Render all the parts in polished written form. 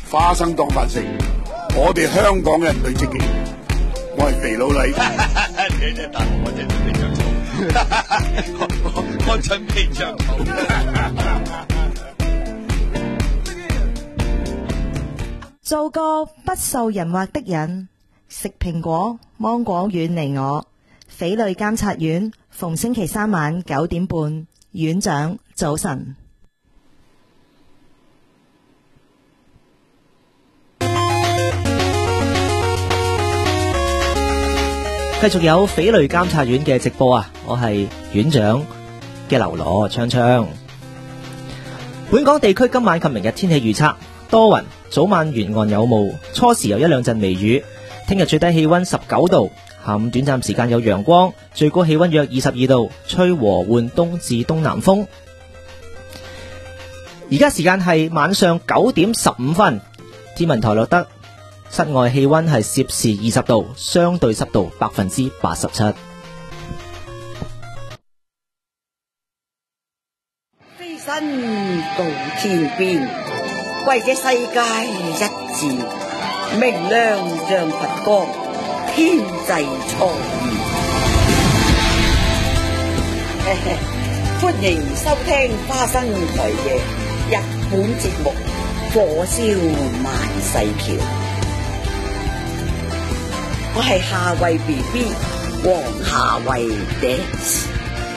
花生當飯食，我哋香港人對自己，我係肥佬黎。 你真係大我真係準備着草，我準備着草。 做個不受人惑的人，食蘋果芒果遠離我。匪類監察院逢星期三晚9點半，院長早晨。 繼續有匪類監察院嘅直播啊！我係院長嘅流羅昌昌。本港地區今晚及明日天氣預測多雲，早晚沿岸有霧，初時有一兩陣微雨。聽日最低氣溫19度，下午短暫時間有陽光，最高氣溫約22度，吹和緩東至東南風。而家時間係晚上9點15分，天文台錄得室外氣溫係攝氏20度，相對濕度87%。 飛身到天邊，為這世界一致，明亮像佛光，天際蒼現。歡迎收聽花生台嘅日本節目《火燒萬世橋》。我係夏慧 BB 黃夏慧 dance。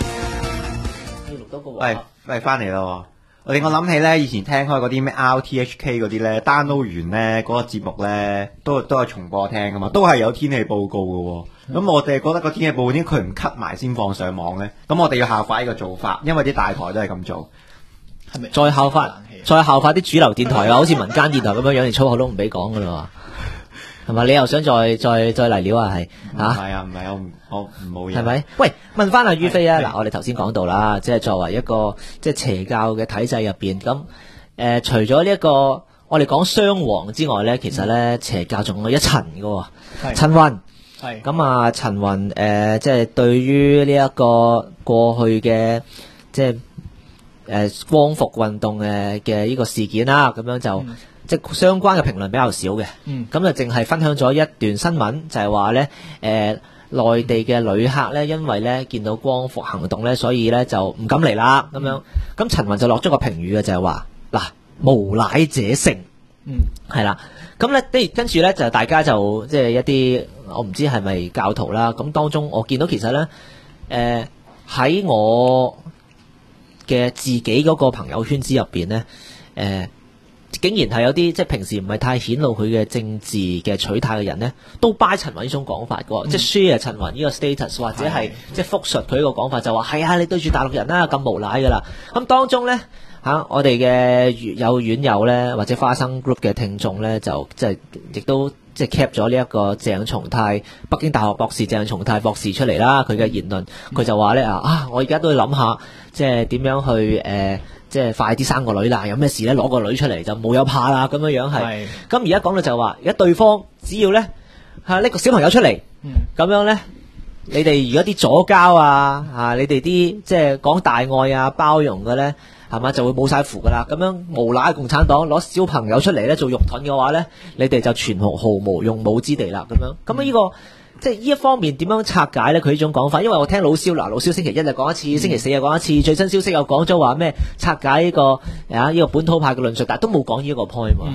喂，翻嚟咯！我諗起咧，以前聽開嗰啲咩 RTHK 嗰啲咧 download 完咧嗰個節目咧，都係重播聽噶嘛，都係有天氣報告噶。咁我哋覺得個天氣報告點解佢唔 cut 埋先放上網咧？咁我哋要效法呢個做法，因為啲大台都係咁做。 係咪再效法啲主流電台啊？好似民間電台咁樣樣，連粗口都唔俾講噶啦。係咪？你又想再嚟料啊？係吓？唔係我冇嘢。係咪？喂，問翻阿于飛啊！嗱，我哋頭先講到啦，即係作為一個即係邪教嘅體制入邊，咁除咗呢一個我哋講雙王之外咧，其實咧邪教仲有一層嘅。陳雲係咁啊，陳雲即係對於呢一個過去嘅即係光復運動嘅呢個事件啦，咁樣就。即係相關嘅評論比較少嘅，咁就淨係分享咗一段新聞，就係話咧，內地嘅旅客咧，因為咧見到光復行動咧，所以咧就唔敢嚟啦，咁樣。咁陳雲就落咗個評語嘅，就係話嗱，無賴者勝，係啦。咁咧，跟住咧就大家就即係一啲我唔知係咪教徒啦。咁當中我見到其實咧，喺我嘅自己嗰個朋友圈子入邊咧，竟然係有啲即係平時唔係太顯露佢嘅政治嘅取態嘅人呢，都 buy 陳雲呢種講法嘅，即係 share 陳雲呢個 status 或者係即係複述佢呢個講法，就話係啊，你對住大陸人啦咁無賴噶啦。咁當中呢，我哋嘅有院友呢，或者花生 group 嘅聽眾呢，就即係亦都即係 cap 咗呢一個鄭松泰北京大學博士鄭松泰博士出嚟啦，佢嘅言論，佢就話呢，我而家都要諗下即係點樣去即係快啲生個女啦，有咩事咧攞個女出嚟就冇有怕啦，咁樣樣係。咁而家講到就話，而家對方只要咧拎個小朋友出嚟，咁樣咧，你哋如果啲左膠你哋啲即係講大愛啊包容嘅咧，係嘛就會冇晒符噶啦。咁樣無賴共產黨攞小朋友出嚟咧做肉盾嘅話咧，你哋就全毫無用武之地啦。咁樣咁呢個。即係呢一方面點樣拆解咧？佢呢種講法，因為我聽老蕭老蕭星期一就講一次，星期四又講一次，最新消息又講咗話咩拆解呢個本土派嘅論述，但係都冇講呢一個 point 喎，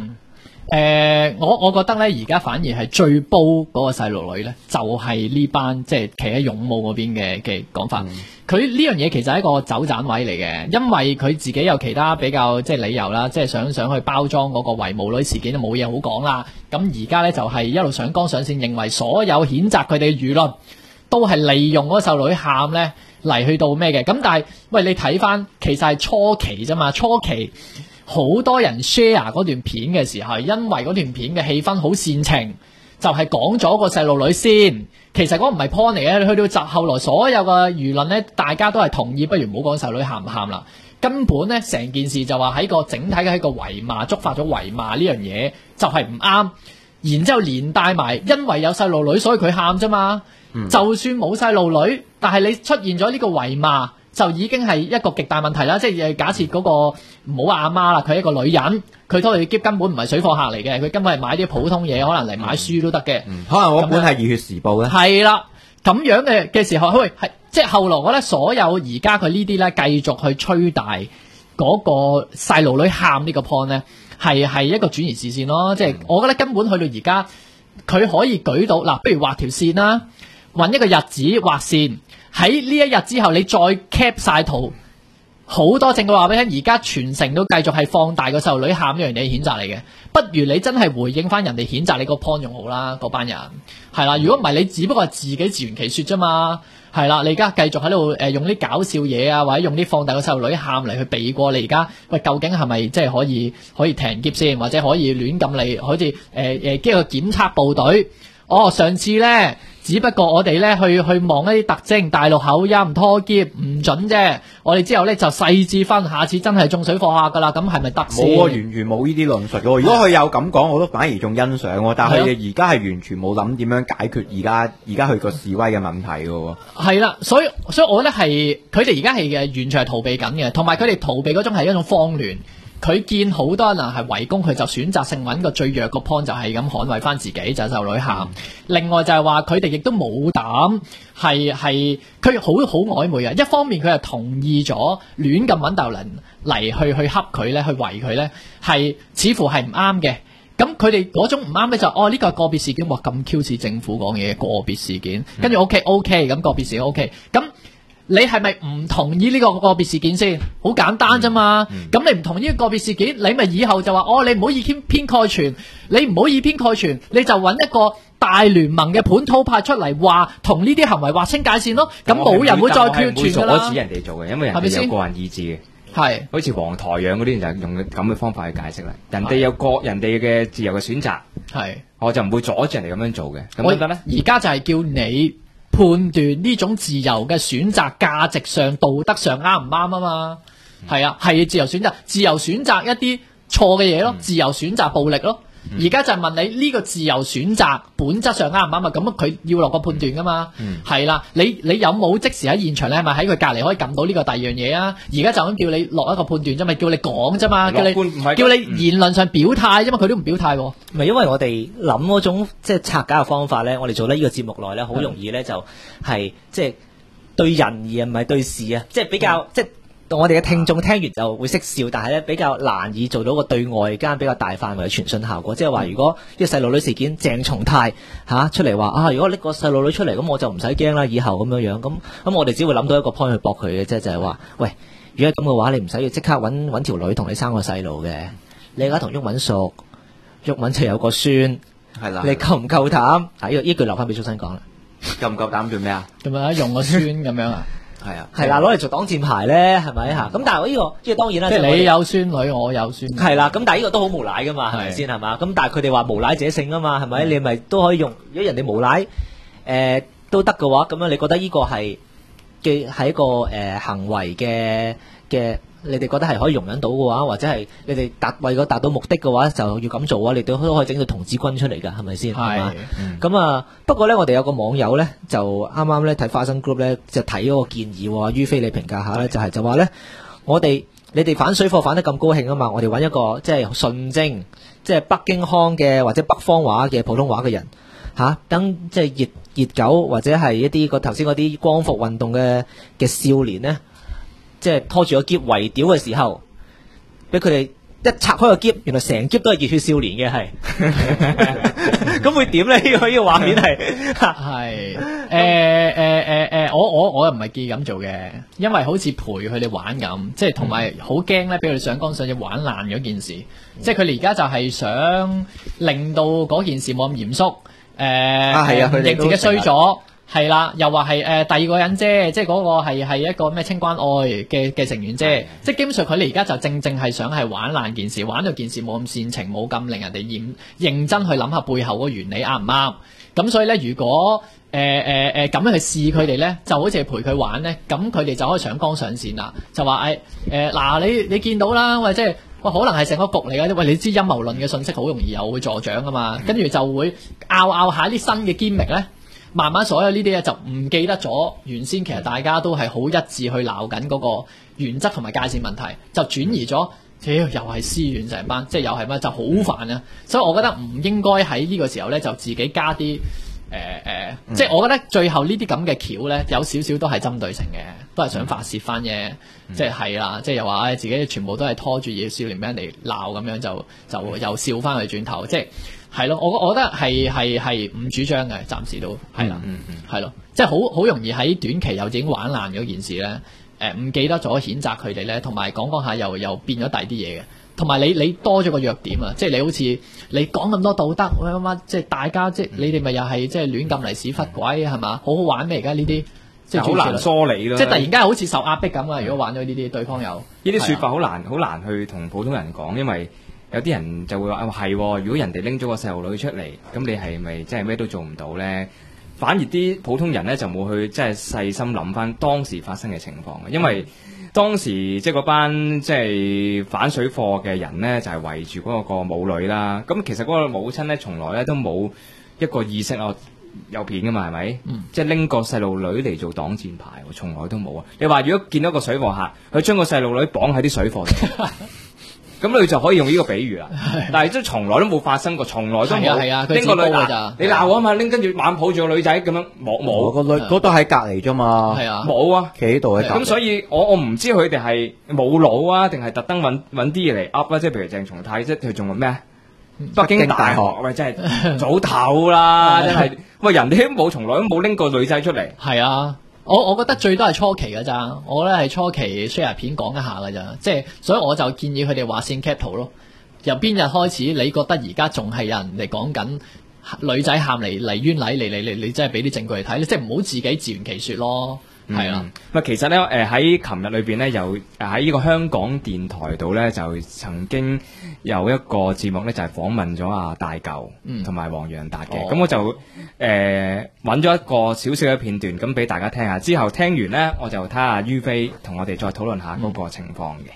我覺得咧，而家反而係最煲嗰個細路女咧，就係呢班即係企喺勇武嗰邊嘅講法。佢呢樣嘢其實係一個走盞位嚟嘅，因為佢自己有其他比較即係理由啦，即係想去包裝嗰個維母女事件就冇嘢好講啦。咁而家咧就係一路上綱上線，認為所有譴責佢哋嘅輿論都係利用嗰個細路女喊咧嚟去到咩嘅。咁但係喂，你睇翻其實係初期啫嘛，初期。好多人 share 嗰段片嘅時候，因為嗰段片嘅氣氛好煽情，就係講咗個細路女先。其實嗰唔係 point 嚟嘅，去到集後來所有嘅輿論呢，大家都係同意，不如唔好講細路女喊唔喊啦。根本呢，成件事就話喺個整體嘅喺個圍罵，觸發咗圍罵呢樣嘢，就係唔啱。然之後連帶埋，因為有細路女，所以佢喊啫嘛。就算冇細路女，但係你出現咗呢個圍罵。 就已經係一個極大問題啦。即係假設嗰個唔好話阿媽啦，佢係一個女人，佢拖住喼根本唔係水貨客嚟嘅，佢根本係買啲普通嘢，可能嚟買書都得嘅。 可能我本係熱血時報咧。 係啦，咁樣嘅時候，係即係後來我覺得所有而家佢呢啲咧繼續去吹大嗰個細路女喊呢個 point 咧，係一個轉移視線咯。即係我覺得根本去到而家，佢可以舉到嗱，不如畫條線啦，揾一個日子畫線，喺呢一日之後你再 cap 晒圖，好多證據話俾你聽，而家全城都繼續係放大個細路女喊呢樣嘢譴責嚟嘅，不如你真係回應翻人哋譴責你個 point 仲好啦，嗰班人係啦，如果唔係你只不過係自己自圓其說啫嘛。係啦，你而家繼續喺度用啲搞笑嘢啊，或者用啲放大個細路女喊嚟去避過你而家，喂，究竟係咪即係可以停劫先，或者可以亂咁嚟，好似經過檢測部隊。上次咧，只不過我哋咧去望一啲特徵，大陸口音拖喼唔準啫。我哋之後咧就細緻分，下次真係中水貨客噶啦，咁係咪得先？ 冇啊，完全冇呢啲論述嘅。如果佢有咁講，我都反而仲欣賞。但係而家係完全冇諗點樣解決而家佢個示威嘅問題嘅。 係啦，所以我覺得係佢哋而家係完全係逃避緊嘅，同埋佢哋逃避嗰種係一種慌亂。佢見好多人係圍攻，佢就選擇性揾個最弱個 point 就係咁捍衛翻自己，就係細路女喊。另外就係話佢哋亦都冇膽係佢好曖昧啊！一方面佢係同意咗亂咁揾大陸人嚟去恰佢咧，去圍佢咧，係似乎係唔啱嘅。咁佢哋嗰種唔啱咧就呢個係個別事件，咁 Q 似政府講嘢個別事件，跟住 OK 咁個別事件 OK 咁。你係咪唔同意呢個個別事件先？好簡單啫嘛。咁你唔同意個別事件，你咪以後就話你唔好以偏概全，你唔好以偏概全，你就揾一個大聯盟嘅本土派出嚟話同呢啲行為劃清界線咯。咁冇人會再決斷㗎啦。 阻止人哋做嘅，因為人哋有個人意志嘅。係，好似黃台仰嗰啲人就用咁嘅方法去解釋啦。人哋有人哋嘅自由嘅選擇，係我就唔會阻住人哋咁樣做嘅。咁得唔得咧？而家就係叫你判斷呢種自由嘅選擇價值上道德上啱唔啱啊嘛。係啊，係自由選擇一啲錯嘅嘢咯，自由選擇暴力咯。而家就係問你呢個自由選擇本質上啱唔啱啊？咁佢要落個判斷噶嘛。係啦，你有冇即時喺現場？你係咪喺佢隔籬可以撳到呢個第二樣嘢啊？而家就咁叫你落一個判斷啫嘛，叫你講啫嘛，叫你言論上表態啫嘛，佢都唔表態喎。 唔係因為我哋諗嗰種即係拆解嘅方法咧，我哋做得呢個節目內咧，好容易咧就係即係對人而唔係對事啊，即係比較即係。我哋嘅聽眾聽完就會識笑，但係咧比較難以做到個對外間比較大範圍嘅傳訊效果。即係話，如果呢個細路女事件鄭松泰出嚟話如果拎個細路女出嚟，咁我就唔使驚啦，以後咁樣樣。咁我哋只會諗到一個 point 去駁佢嘅啫，就係話，喂，如果係咁嘅話，你唔使要即刻揾條女同你生個細路嘅。你而家同毓民熟，毓民就有個孫，係啦。你夠唔夠膽？呢句留翻俾蘇生講啦。 夠唔夠膽做咩啊？ 咁啊，用個孫咁樣啊？ 係啊， 係啦，攞嚟做擋箭牌咧，係咪吓？咁但係呢個當然啦， 即係你有孫女，我有孫女， 係啦。咁但係呢個都好無賴噶嘛，係咪先係嘛？咁但係佢哋話無賴者勝啊嘛，係咪？你咪都可以用，如果人哋無賴都得嘅話，咁樣你覺得呢個係一個行為嘅，你哋覺得係可以容忍到嘅話，或者係你哋為咗達到目的嘅話，就要咁做啊？你都可以整到童子軍出嚟噶，係咪先？係嘛？咁不過咧，我哋有個網友咧，就啱啱咧睇花生 group 咧，就睇嗰個建議，於非你評價下咧，就話咧，你哋反水貨反得咁高興啊嘛，我哋揾一個即係純正，即係北京腔嘅或者北方話嘅普通話嘅人等即係熱狗或者係一啲頭先嗰啲光復運動嘅少年咧。即係拖住個篋圍屌嘅時候，俾佢哋一拆開個篋，原來成篋都係熱血少年嘅，係咁會點咧？呢個畫面係我又唔係建議咁做嘅，因為好似陪佢哋玩咁，即係同埋好驚咧，俾佢哋上綱上線玩爛嗰件事。即係佢哋而家就係想令到嗰件事冇咁嚴肅，認自己衰咗。係啦，又話係第二個人啫，即係嗰個係一個咩清關愛嘅成員啫，即係基本上佢哋而家就正係想係玩爛件事，玩到件事冇咁煽情，冇咁令人哋認真去諗下背後嗰個原理啱唔啱。咁所以咧，如果咁樣去試佢哋咧，就好似係陪佢玩咧，咁佢哋就可以上綱上線啦，就話嗱你見到啦，喂，即係可能係成個局嚟嘅，喂，你知陰謀論嘅信息好容易又會助長噶嘛，跟住就會拗下啲新嘅堅明咧。 慢慢所有呢啲嘢就唔記得咗原先其實大家都係好一致去鬧緊嗰個原則同埋界線問題，就轉移咗。又係私怨成班，即係又係乜就好煩啊！所以我覺得唔應該喺呢個時候咧就自己加啲即係我覺得最後呢啲咁嘅橋咧有少少都係針對性嘅，都係想發泄翻嘅，即係啦，即係又話自己全部都係拖住少年俾人哋鬧咁樣就又笑翻佢轉頭，即係咯，我覺得係唔主張嘅，暫時都係啦，係咯，即係好容易喺短期又已經玩爛咗件事咧。唔記得咗譴責佢哋咧，同埋講下又變咗第啲嘢嘅，同埋你多咗個弱點啊！即係你好似你講咁多道德乜即係大家即係你哋咪又係即係亂咁嚟屎忽鬼係嘛？好好玩咩而家呢啲？即係好難梳理咯！即係突然間好似受壓迫咁啊！如果玩咗呢啲，對方有呢啲説法好難去同普通人講，因為有啲人就會話係，如果人哋拎咗個細路女出嚟，咁你係咪即係咩都做唔到咧？反而啲普通人咧就冇去即係細心諗翻當時發生嘅情況，因為當時即係嗰班即係反水貨嘅人咧就係圍住嗰個母女啦。咁其實嗰個母親咧從來咧都冇一個意識有片噶嘛，係咪？即係拎個細路女嚟做擋箭牌，從來都冇啊！你話如果見到個水貨客，佢將個細路女綁喺啲水貨度。咁你就可以用呢個比喻啦，但係即係從來都冇發生過，從來都冇拎個女㗎，你鬧我嘛，拎跟住猛抱住個女仔咁樣，冇個女嗰度喺隔離啫嘛， 冇啊， 企喺度喺隔離。 咁所以我唔知佢哋係冇腦啊，定係特登揾啲嘢嚟噏啦，即係譬如鄭松泰，即係佢仲話咩？北京大學喂，真係早唞啦，真係喂，人哋都從來都冇拎個女仔出嚟， 係啊。我覺得最多係初期㗎咋，我覺得係初期 share 片講一下㗎咋，即係所以我就建議佢哋畫線 cap 圖咯。由邊日開始，你覺得而家仲係有人嚟講緊女仔喊嚟冤禮嚟，你真係俾啲證據嚟睇，即係唔好自己自圓其說咯。係啦， 其實咧，喺琴日裏邊咧，有喺呢個香港電台度咧，就曾經有一個節目咧，就係訪問咗阿大舊同埋黃洋達嘅。咁我就揾咗一個少少嘅片段，咁俾大家聽下。之後聽完咧，我就睇下於飛同我哋再討論下嗰個情況嘅。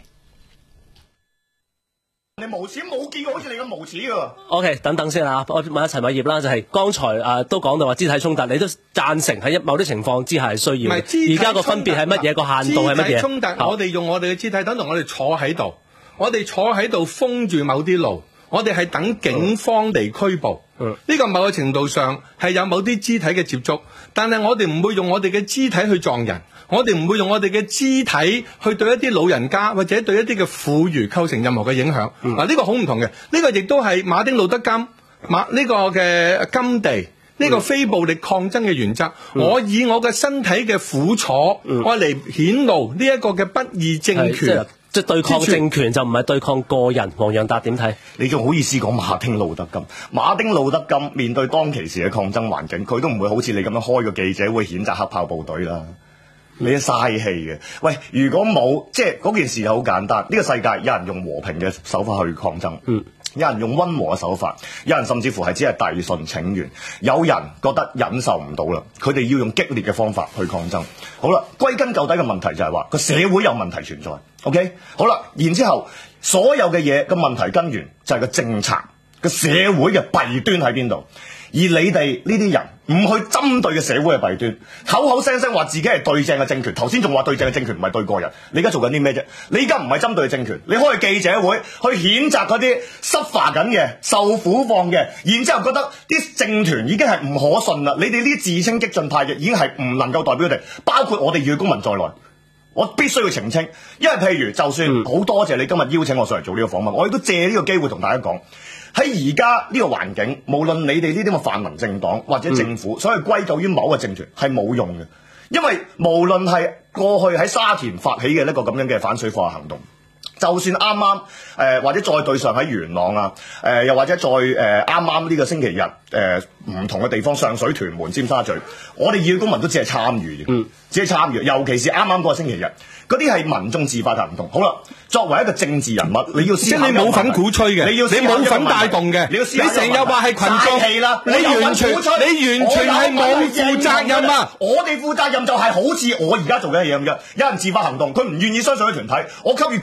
你無恥冇見過好似你咁無恥噶。 OK， 等先啊，我問下陳偉業啦，就係剛才都講到話肢體衝突，你都贊成喺某啲情況之下係需要。而家個分別係乜嘢？個限度係乜嘢？ 肢體衝突，我哋用我哋嘅肢體等同我哋坐喺度，我哋坐喺度封住某啲路，我哋係等警方嚟拘捕。呢個某個程度上係有某啲肢體嘅接觸，但係我哋唔會用我哋嘅肢體去撞人。我哋唔會用我哋嘅肢體去對一啲老人家或者對一啲嘅婦孺構成任何嘅影響。嗱，呢個好唔同嘅，呢個亦都係馬丁路德金呢個嘅甘地呢個非暴力抗爭嘅原則。我以我嘅身體嘅苦楚，我嚟顯露呢一個嘅不義政權。 即係對抗政權就唔係對抗個人。黃洋達點睇？ 你仲好意思講馬丁路德金？馬丁路德金面對當其時嘅抗爭環境，佢都唔會好似你咁樣開個記者會譴責黑豹部隊啦。你都嘥氣嘅。喂，如果冇即係嗰件事好簡單，呢個世界有人用和平嘅手法去抗爭，有人用溫和嘅手法，有人甚至乎係只係遞信請願，有人覺得忍受唔到啦，佢哋要用激烈嘅方法去抗爭。好啦，歸根究底嘅問題就係話個社會有問題存在。OK， 好啦，然之後所有嘅嘢嘅問題根源就係個政策，個社會嘅弊端喺邊度？而你哋呢啲人唔去針對嘅社會嘅弊端，口口聲聲話自己係對正嘅政權，頭先仲話對正嘅政權唔係對個人，你而家做緊啲咩啫？你而家唔係針對政權，你開記者會去譴責嗰啲suffer緊嘅、受苦況嘅，然之後覺得啲政權已經係唔可信啦，你哋呢啲自稱激進派嘅已經係唔能夠代表佢哋，包括我哋熱血公民在內。我必須要澄清，因為譬如就算好多謝你今日邀請我上嚟做呢個訪問，我亦都借呢個機會同大家講，喺而家呢個環境，無論你哋呢啲咁嘅泛民政黨或者政府，所謂歸咎於某個政權係冇用嘅，因為無論係過去喺沙田發起嘅一個咁樣嘅反水貨行動，就算啱啱或者再對上喺元朗啊，又或者再啱啱呢個星期日唔同嘅地方，上水、屯門、尖沙咀，我哋熱血公民都只係參與嘅，只係參與，尤其是啱啱嗰個星期日，嗰啲係民眾自發行動。好啦，作為一個政治人物，你要思考，即係你冇份鼓吹嘅，你冇份帶動嘅，你成日話係群眾，你完全係冇負責任啊！我哋負責任就係好似我而家做嘅嘢咁樣，有人自發行動，佢唔願意相信嘅團體，我給予鼓勵，給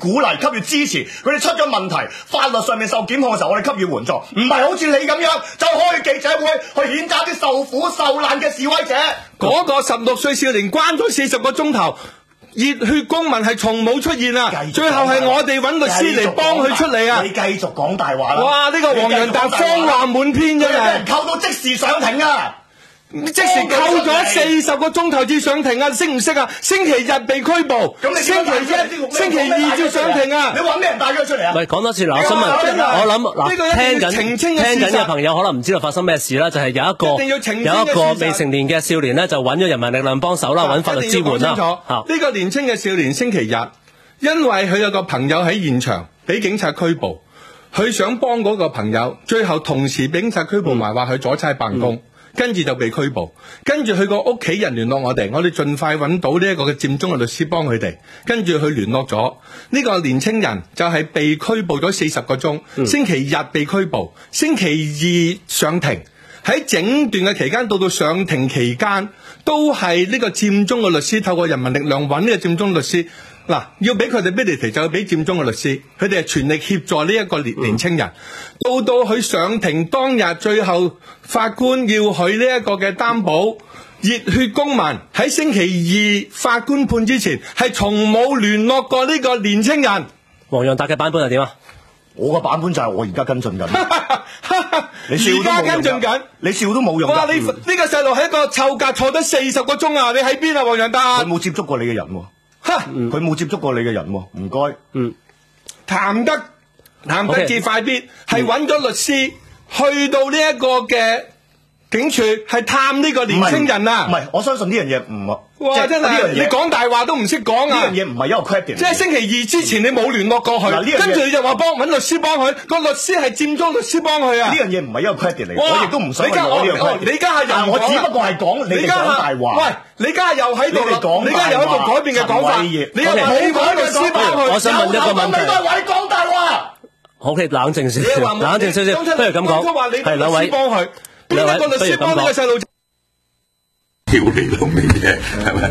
給予支持，佢哋出咗問題，法律上面受檢控嘅時候，我哋給予援助，唔係好似你咁樣就開記者會去譴責啲受苦受難嘅示威者。 嗰個16歲少年關咗40個鐘頭。熱血公民係從冇出現啊！最後係我哋揾律師嚟幫佢出嚟啊！ 你繼續講大話啦！ 哇！呢個黃洋達謊話滿篇啫， 俾人扣到即時上庭啊！ 即時扣咗40個鐘頭至上庭啊！識唔識啊？星期日被拘捕，星期1、星期2至上庭啊！ 你揾咩人帶咗出嚟啊？ 喂，講多次嗱，我想問，我諗嗱，聽緊嘅朋友可能唔知道發生咩事啦，就係有一個未成年嘅少年呢，就揾咗人民力量幫手啦，揾法律支援啦。 呢個年青嘅少年星期日，因為佢有個朋友喺現場俾警察拘捕，佢想幫嗰個朋友，最後同時俾警察拘捕埋，話佢阻差辦公。跟住就被拘捕，跟住佢個屋企人聯絡我哋盡快揾到呢一個嘅佔中嘅律師幫佢哋，跟住佢聯絡咗呢個年青人，就係被拘捕咗40個鐘，星期日被拘捕，星期2上庭，喺整段嘅期間到上庭期間，都係呢個佔中嘅律師透過人民力量揾呢個佔中律師。嗱，要俾佢哋 credibility 就要俾佔中嘅律師，佢哋係全力協助呢一個年青人。到佢上庭當日，最後法官要佢呢一個嘅擔保，熱血公民喺星期2法官判之前係從冇聯絡過呢個年青人。 黃洋達嘅版本係點啊？ 我個版本就係我而家跟進緊。你笑都冇用。而家跟進緊，你笑都冇用。 哇！呢個細路喺一個臭格坐咗40個鐘啊！你喺邊啊，黃洋達？ 佢冇接觸過你嘅人喎。佢冇接觸過你嘅人喎，唔該。 談得至快必係揾咗律師去到呢一個嘅警署，係探呢個年青人啊！ 唔係，我相信呢樣嘢唔啊。 哇！真係你講大話都唔識講啊！ 呢樣嘢唔係一個 credit。 即係星期2之前你冇聯絡過佢，跟住你就話揾律師幫佢，個律師係佔中律師幫佢啊！ 呢樣嘢唔係一個 credit 嚟，我亦都唔想攞呢個 credit。 你而家係人， 我只不過係講你哋講大話。 喂，你而家又喺度，你而家又喺度改變嘅講法，你又冇揾律師幫佢。 我想問一個問題。 你都係話你講大話。 好嘅，冷靜少少，冷靜少少，不如咁講。係兩位， 幫佢，邊一個律師幫呢個細路仔？ 屌你老味嘅，係咪？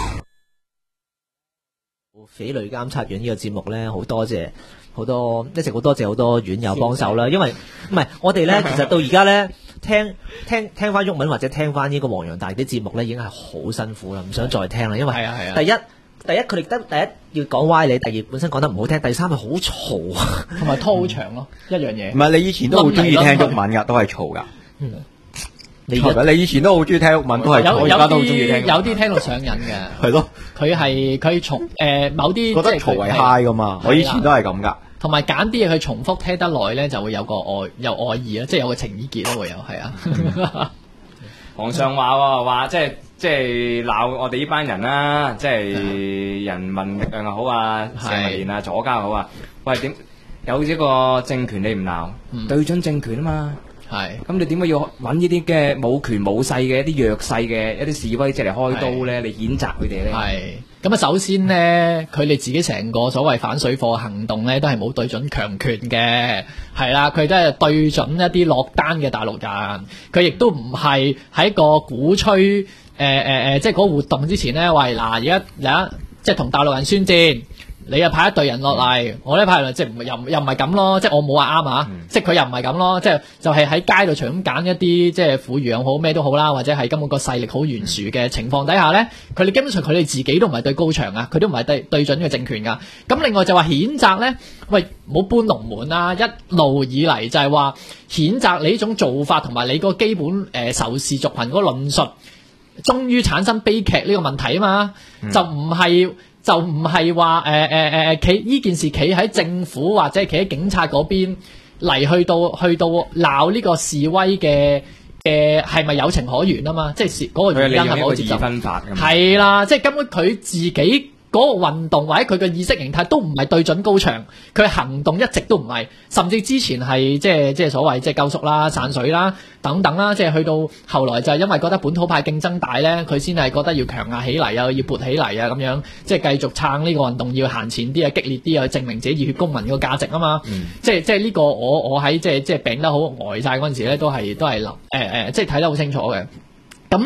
匪類監察院呢個節目咧，好多謝好多院友幫手啦。因為唔係我哋咧，其實到而家咧聽翻毓民或者聽翻呢個黃洋達啲節目咧，已經係好辛苦啦，唔想再聽啦。因為第一佢哋第一要講歪理，第二本身講得唔好聽，第三係好嘈， 同埋拖好長咯，一樣嘢。 唔係你以前都好中意聽毓民噶，都係嘈噶。你以前都好中意聽毓民，都係我而家都好中意聽。 有啲聽到上癮嘅。 係咯， 佢從某啲覺得嘈為 high 噶嘛。我以前都係咁噶。 同埋揀啲嘢佢重複聽得耐咧，就會有愛意啦，即係有個情意結都會有，係啊。 皇上話即係鬧我哋呢班人啦，即係人民力量又好啊，社民連啊，左家又好啊。喂，點有呢個政權你唔鬧，對準政權啊嘛。係，咁你點解要揾呢啲嘅冇權冇勢嘅一啲弱勢嘅一啲示威者嚟開刀咧？你譴責佢哋咧？係，咁啊首先咧，佢哋自己成個所謂反水貨行動咧，都係冇對準強權嘅，係啦，佢都係對準一啲落單嘅大陸人，佢亦都唔係喺個鼓吹即係嗰個活動之前咧，喂嗱，而家即係同大陸人宣戰。你又派一隊人落嚟，我呢派人即係又唔係咁咯，即係我冇話啱啊，即係佢又唔係咁咯，即係就係喺街度隨咁揀一啲即係婦孺養好咩都好啦，或者係根本個勢力好懸殊嘅情況底下咧，佢哋基本上佢哋自己都唔係對高牆啊，佢都唔係對準嘅政權噶。咁另外就話譴責咧，喂冇搬龍門啊，一路以嚟就係話譴責你呢種做法同埋你個基本仇視族群嗰個論述，終於產生悲劇呢個問題啊嘛，就唔係話企呢件事企喺政府或者企喺警察嗰邊嚟去到鬧呢個示威嘅係咪有情可原啊嘛？即係嗰個原因係冇接受。係啦，即係根本佢自己嗰個運動或者佢嘅意識形態都唔係對準高牆，佢行動一直都唔係，甚至之前係即係所謂即係救贖啦、散水啦等等啦，即係去到後來就係因為覺得本土派競爭大咧，佢先係覺得要強硬起嚟啊，要勃起嚟啊咁樣，即係繼續撐呢個運動，要行前啲啊、激烈啲啊，去證明自己熱血公民個價值啊嘛。即係呢個我喺即係病得好呆晒嗰陣時咧，都係即係睇得好清楚嘅。咁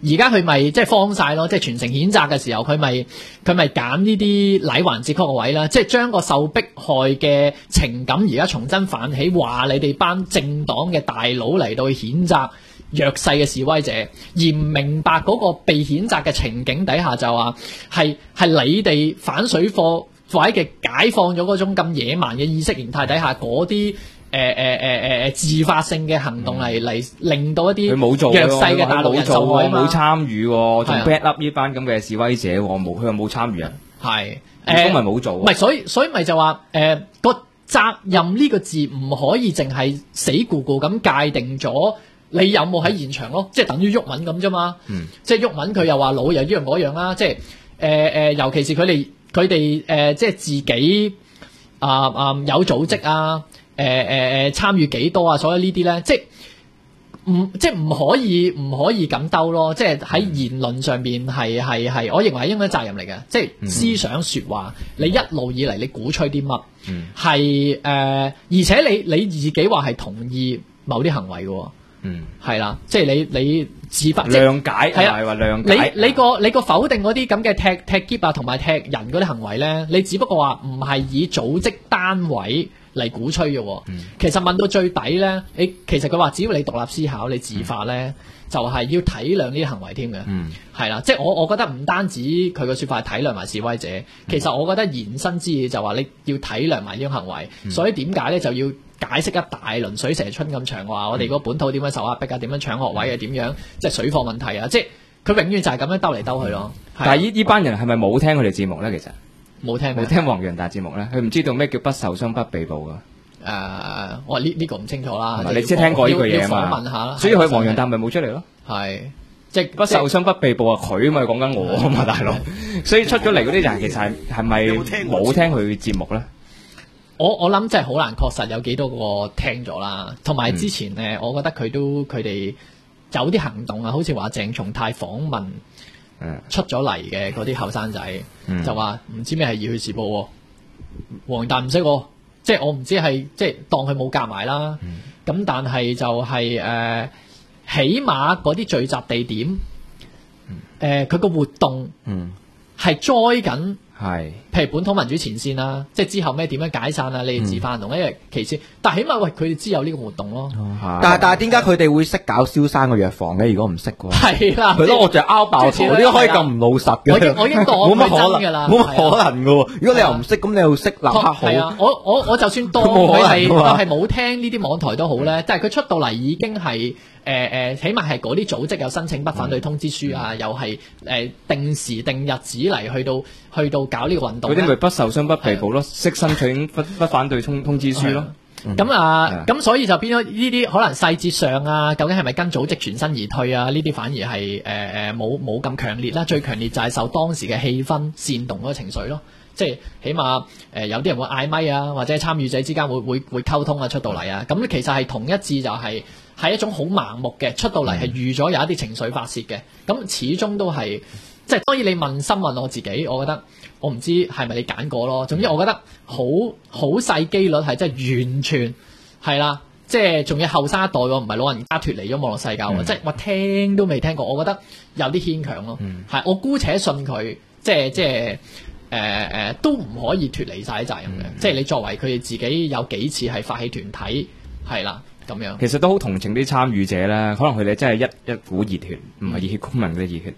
而家佢咪即係慌晒咯，即係全城譴責嘅時候，佢咪揀呢啲禮環節曲嘅位啦，即係將個受迫害嘅情感而家重新泛起，話你哋班政黨嘅大佬嚟到譴責弱勢嘅示威者，而唔明白嗰個被譴責嘅情景底下就話係你哋反水貨或者嘅解放咗嗰種咁野蠻嘅意識形態底下嗰啲自發性嘅行動嚟令到一啲弱勢嘅大陸人受害啊嘛， 冇參與喎，仲 back up 呢班咁嘅示威者，佢又冇參與人， 係咁咪冇做， 唔係所以咪就話個責任呢個字唔可以淨係死咕咕咁界定咗你有冇喺現場咯，即係等於毓民咁啫嘛，即係毓民佢又話老又呢樣嗰樣啦，即係尤其是佢哋即係自己有組織啊。參與幾多啊？所以呢啲咧，即係唔可以咁兜咯。即係喺言論上邊係，我認為係應該責任嚟嘅。即係思想說話，你一路以嚟你鼓吹啲乜？係而且你自己話係同意某啲行為嘅。係啦，即係你自發諒解係啊，話諒解。 你個否定嗰啲咁嘅踢篋啊，同埋踢人嗰啲行為咧，你只不過話唔係以組織單位嚟鼓吹嘅，其實問到最底咧，其實佢話只要你獨立思考，你自發咧，就係要體諒呢啲行為添嘅，係啦，即係我覺得唔單止佢個說法係體諒埋示威者，其實我覺得延伸之意就話你要體諒埋呢種行為，所以點解咧就要解釋一大輪水蛇春咁長話，我哋嗰個本土點樣受壓迫啊，點樣搶學位啊，點樣即係水貨問題啊，即係佢永遠就係咁樣兜嚟兜去咯。 但係呢班人係咪冇聽佢哋節目咧？其實冇聽黃洋達節目咧，佢唔知道咩叫不受傷不被捕噶。 我呢個唔清楚啦。 你即係聽過呢句嘢嘛？ 訪問下啦。 所以佢黃洋達咪冇出嚟咯。 係即係不受傷不被捕啊！佢咪講緊我啊嘛，大佬。所以出咗嚟嗰啲人其實係咪冇聽佢節目咧？ 我諗真係好難確實有幾多個聽咗啦。同埋之前我覺得佢哋有啲行動啊，好似話鄭松泰訪問。出咗嚟嘅嗰啲後生仔就話唔知咩係熱血時報，黃洋達唔識，即係我唔知係即係當佢冇夾埋啦。咁但係就係起碼嗰啲聚集地點，佢個活動係栽緊。係，譬如本土民主前線啦，即係之後咩點樣解散啊？你哋自發行動，因為其次，但係起碼喂佢哋知有呢個活動咯。 但係點解佢哋會識搞蕭生個藥房嘅？如果唔識嘅話， 係啦， 佢咯，我就拗爆頭，點解可以咁唔老實嘅？ 我已經當冇乜可能㗎啦， 冇乜可能嘅。如果你又唔識，咁你又識立刻好。 係啊，我就算當佢係冇聽呢啲網台都好咧，但係佢出到嚟已經係。起碼係嗰啲組織有申請不反對通知書啊，又係定時定日子嚟去到搞呢個運動。 嗰啲咪不受傷不被捕咯，識申請不反對通知書咯。 咁所以就變咗呢啲可能細節上啊，究竟係咪跟組織全身而退啊？呢啲反而係冇咁強烈啦。最強烈就係受當時嘅氣氛煽動嗰個情緒咯。即係起碼有啲人會嗌咪啊，或者參與者之間會溝通啊，出到嚟啊。咁其實係同一致就係一種好盲目嘅，出到嚟係預咗有一啲情緒發泄嘅。咁始終都係即係當然你問我自己，我覺得我唔知係咪你揀過咯。總之我覺得好細機率係真係完全係啦，即係仲要後生一代喎，唔係老人家脫離咗網絡世界喎，即係我聽都未聽過，我覺得有啲牽強咯。係我姑且信佢，即係都唔可以脫離晒啲責任嘅。即係你作為佢哋自己有幾次係發起團體係啦。咁樣其實都好同情啲參與者啦，可能佢哋真係一股熱血，唔係熱血公民嘅熱血。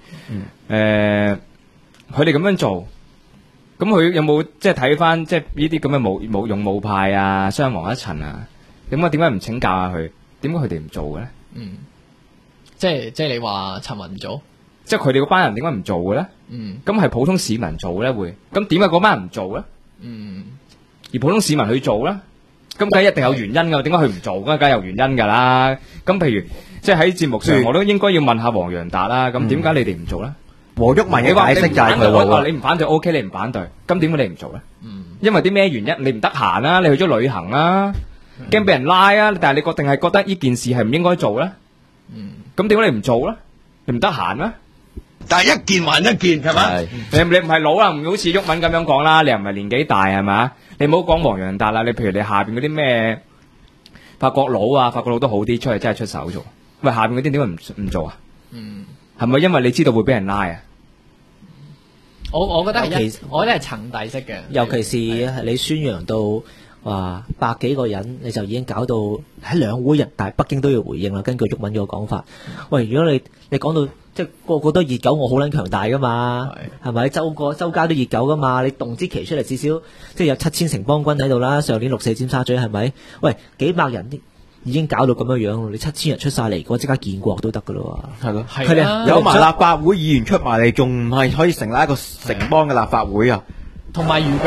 佢哋咁樣做，咁佢有冇即係睇翻即係呢啲咁嘅冇用武派啊，傷亡一層啊？點解唔請教下佢？點解佢哋唔做嘅咧？ 即係你話陳雲唔做， 即係佢哋嗰班人點解唔做嘅咧？咁係普通市民做咧會，咁點解嗰班人唔做咧？而普通市民去做咧？咁梗係一定有原因㗎，點解佢唔做？梗係有原因㗎啦。咁譬如即係喺節目上，我都應該要問下黃洋達啦。咁點解你哋唔做咧？黃毓民嘅解釋就係佢話：你唔反對 OK， 你唔反對。咁點解你唔做咧？因為啲咩原因？你唔得閒啦，你去咗旅行啦，驚俾人拉啊。但係你定係覺得呢件事係唔應該做咧？咁點解你唔做咧？你唔得閒啦。 但係一件還一件係嘛？ 你唔係老啦，唔好似毓民咁樣講啦。你又唔係年紀大係嘛？你唔好講黃洋達啦，你譬如你下邊嗰啲咩法國佬啊，法國佬都好啲，出嚟真係出手做。喂，下邊嗰啲點解唔做啊？ 係咪因為你知道會俾人拉啊？ 我覺得係層遞式嘅， 尤其是你宣揚到話百幾個人，你就已經搞到喺兩會人大北京都要回應啦。根據毓民嘅講法，喂，如果你講到即係個個都熱狗，我好撚強大噶嘛，係咪？周家都熱狗噶嘛，你動之期出嚟至少即係有7000城邦軍喺度啦。上年6四尖沙咀係咪？喂，幾百人已經搞到咁樣樣，你7000人出晒嚟，我即刻建國都得噶咯。係咯， 佢哋有埋立法會議員出埋嚟，仲唔係可以成立一個城邦嘅立法會啊？ 同埋如果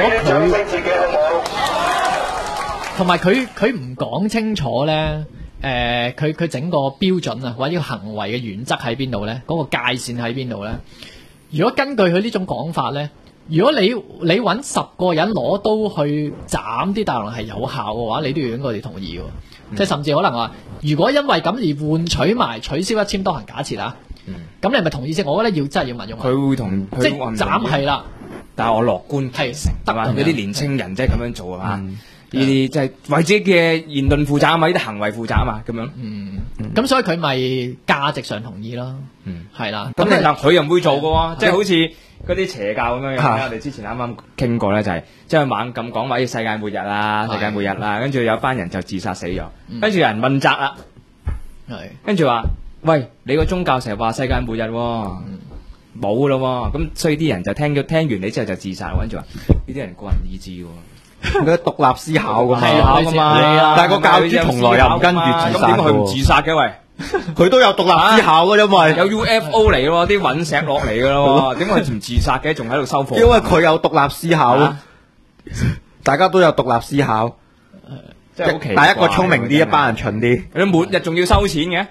佢唔講清楚咧，佢整個標準啊，或者行為嘅原則喺邊度咧？嗰個界線喺邊度咧？如果根據佢呢種講法咧，如果你揾10個人攞刀去斬啲大陸係有效嘅話，你都要應該哋同意嘅，即係甚至可能話，如果因為咁而換取埋取消一簽多行，假設啊，咁你係咪同意先？我覺得真係要民用。 佢會同即係斬係啦， 但係我樂觀其成，係嘛？有啲年青人即係咁樣做啊嘛。呢啲即係為自己嘅言論負責啊嘛，呢啲行為負責啊嘛，咁樣。 咁所以佢咪價值上同意咯。係啦。 咁但佢又唔會做嘅喎，即係好似嗰啲邪教咁樣樣。我哋之前啱啱傾過咧，就係即係猛咁講話啲世界末日啦，世界末日啦，跟住有班人就自殺死咗，跟住有人問責啦，跟住話：喂，你個宗教成日話世界末日喎，冇咯喎，咁所以啲人就聽完你之後就自殺，跟住話呢啲人個人意志喎。 佢獨立思考噶嘛， 但係個教主從來又唔跟住自殺， 點解佢唔自殺嘅？喂， 佢都有獨立思考噶，因為有 UFO 嚟咯，啲隕石落嚟噶咯，點解佢唔自殺嘅？仲喺度收貨？ 因為佢有獨立思考，大家都有獨立思考， 即係好奇怪。 但係一個聰明啲，一班人蠢啲。 你末日仲要收錢嘅？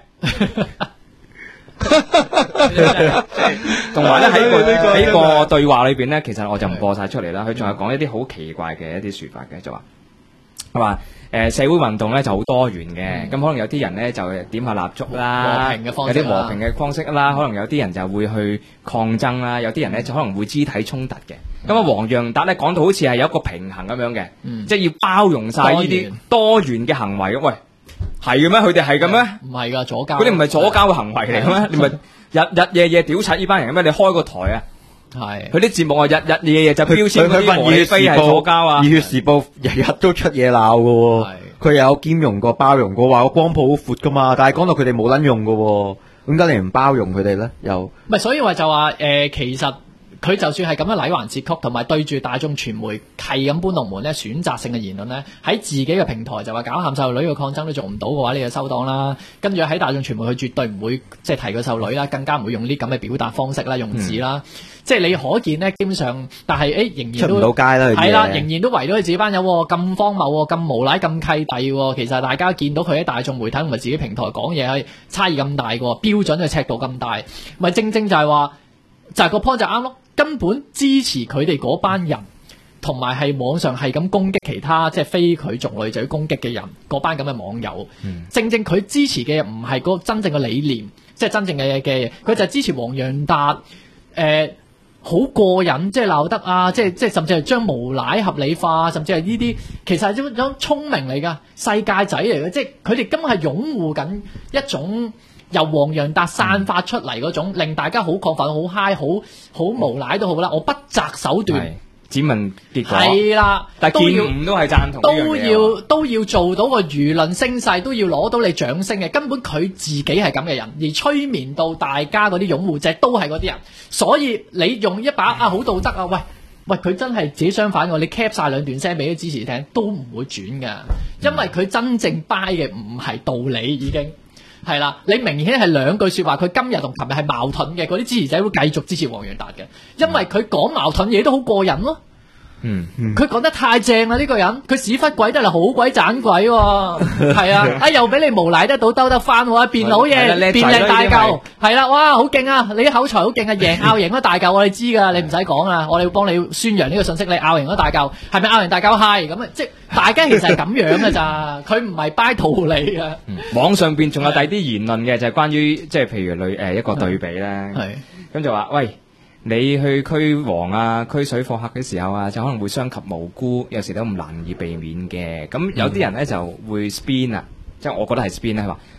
同埋咧喺個對話裏邊咧，其實我就唔播晒出嚟啦。佢仲有講一啲好奇怪嘅一啲說法嘅，就話社會運動咧就好多元嘅，咁可能有啲人咧就點下蠟燭啦，有啲和平嘅方式啦，可能有啲人就會去抗爭啦，有啲人咧就可能會肢體衝突嘅。咁啊，黃洋達咧講到好似係有一個平衡咁樣嘅，即係要包容晒呢啲多元嘅行為。喂，係嘅咩？佢哋係嘅咩？ 唔係噶，左膠。 嗰啲唔係左膠嘅行為嚟嘅咩？你咪日夜屌柒呢班人嘅咩？你開個台啊！係佢啲節目啊，日夜就標籤嗰啲和理非係左膠啊！ 熱血時報日日都出嘢鬧嘅，佢又有兼容過、包容過，話個光譜好闊噶嘛。但係講到佢哋冇撚用嘅，點解你唔包容佢哋咧？又唔係，所以話就話其實。佢就算係咁樣禮環節曲，同埋對住大眾傳媒係咁搬龍門咧，選擇性嘅言論咧，喺自己嘅平台就話搞鹹細路女嘅抗爭都做唔到嘅話，你就收檔啦。跟住喺大眾傳媒，佢絕對唔會即係提個細路女啦，更加唔會用呢啲咁嘅表達方式啦、用字啦。即係你可見咧，基本上，但係仍然都出唔到街啦， 係啦，仍然都圍到佢自己班友咁荒謬、咁無賴、咁契弟。其實大家見到佢喺大眾媒體同埋自己平台講嘢係差異咁大嘅，標準嘅尺度咁大，咪正就係話就係個 point 就啱咯。根本支持佢哋嗰班人，同埋係網上係咁攻擊其他即係非佢族類就要攻擊嘅人，嗰班咁嘅網友，正佢支持嘅唔係個真正嘅理念，即係真正嘅嘢，佢就係支持黃洋達，好過癮，即係鬧得啊，即係甚至係將無賴合理化，甚至係呢啲其實係一種聰明嚟㗎，世界仔嚟嘅，即係佢哋根本係擁護緊一種。由黃洋達散發出嚟嗰種，令大家好亢奮、好嗨、好無賴都好啦，我不擇手段， 只問結果係啦， 但係見唔都係贊同都要做到個輿論聲勢，都要攞到你掌聲嘅。根本佢自己係咁嘅人，而催眠到大家嗰啲擁護者都係嗰啲人，所以你用一把好道德啊，喂，佢真係自己相反喎，你 cap 晒兩段聲俾啲支持聽，都唔會轉噶，因為佢真正 buy 嘅唔係道理已經。係啦，你明顯係兩句說話，佢今日同琴日係矛盾嘅，嗰啲支持者會繼續支持黃洋達嘅，因為佢講矛盾嘢都好過癮咯。佢講得太正啦呢個人，佢屎忽鬼得嚟好鬼盞鬼喎，係啊，又俾你無賴得到兜得翻喎，變老嘢，變靚大嚿，係啦，哇，好勁啊！你啲口才好勁啊，拗贏咗大嚿，我哋知噶，你唔使講啦，我哋會幫你宣揚呢個信息，你拗贏咗大嚿，係咪拗贏大嚿係咁啊？即係大家其實係咁樣噶咋，佢唔係掰道理嘅。 網上邊仲有第二啲言論嘅，就係關於即係譬如一個對比咧，咁就話喂。你去驅蝗啊、驅水貨客嘅時候啊，就可能會傷及無辜，有時都唔難以避免嘅。咁有啲人咧就會 spin 啊，即係我覺得係 spin 咧，話喂，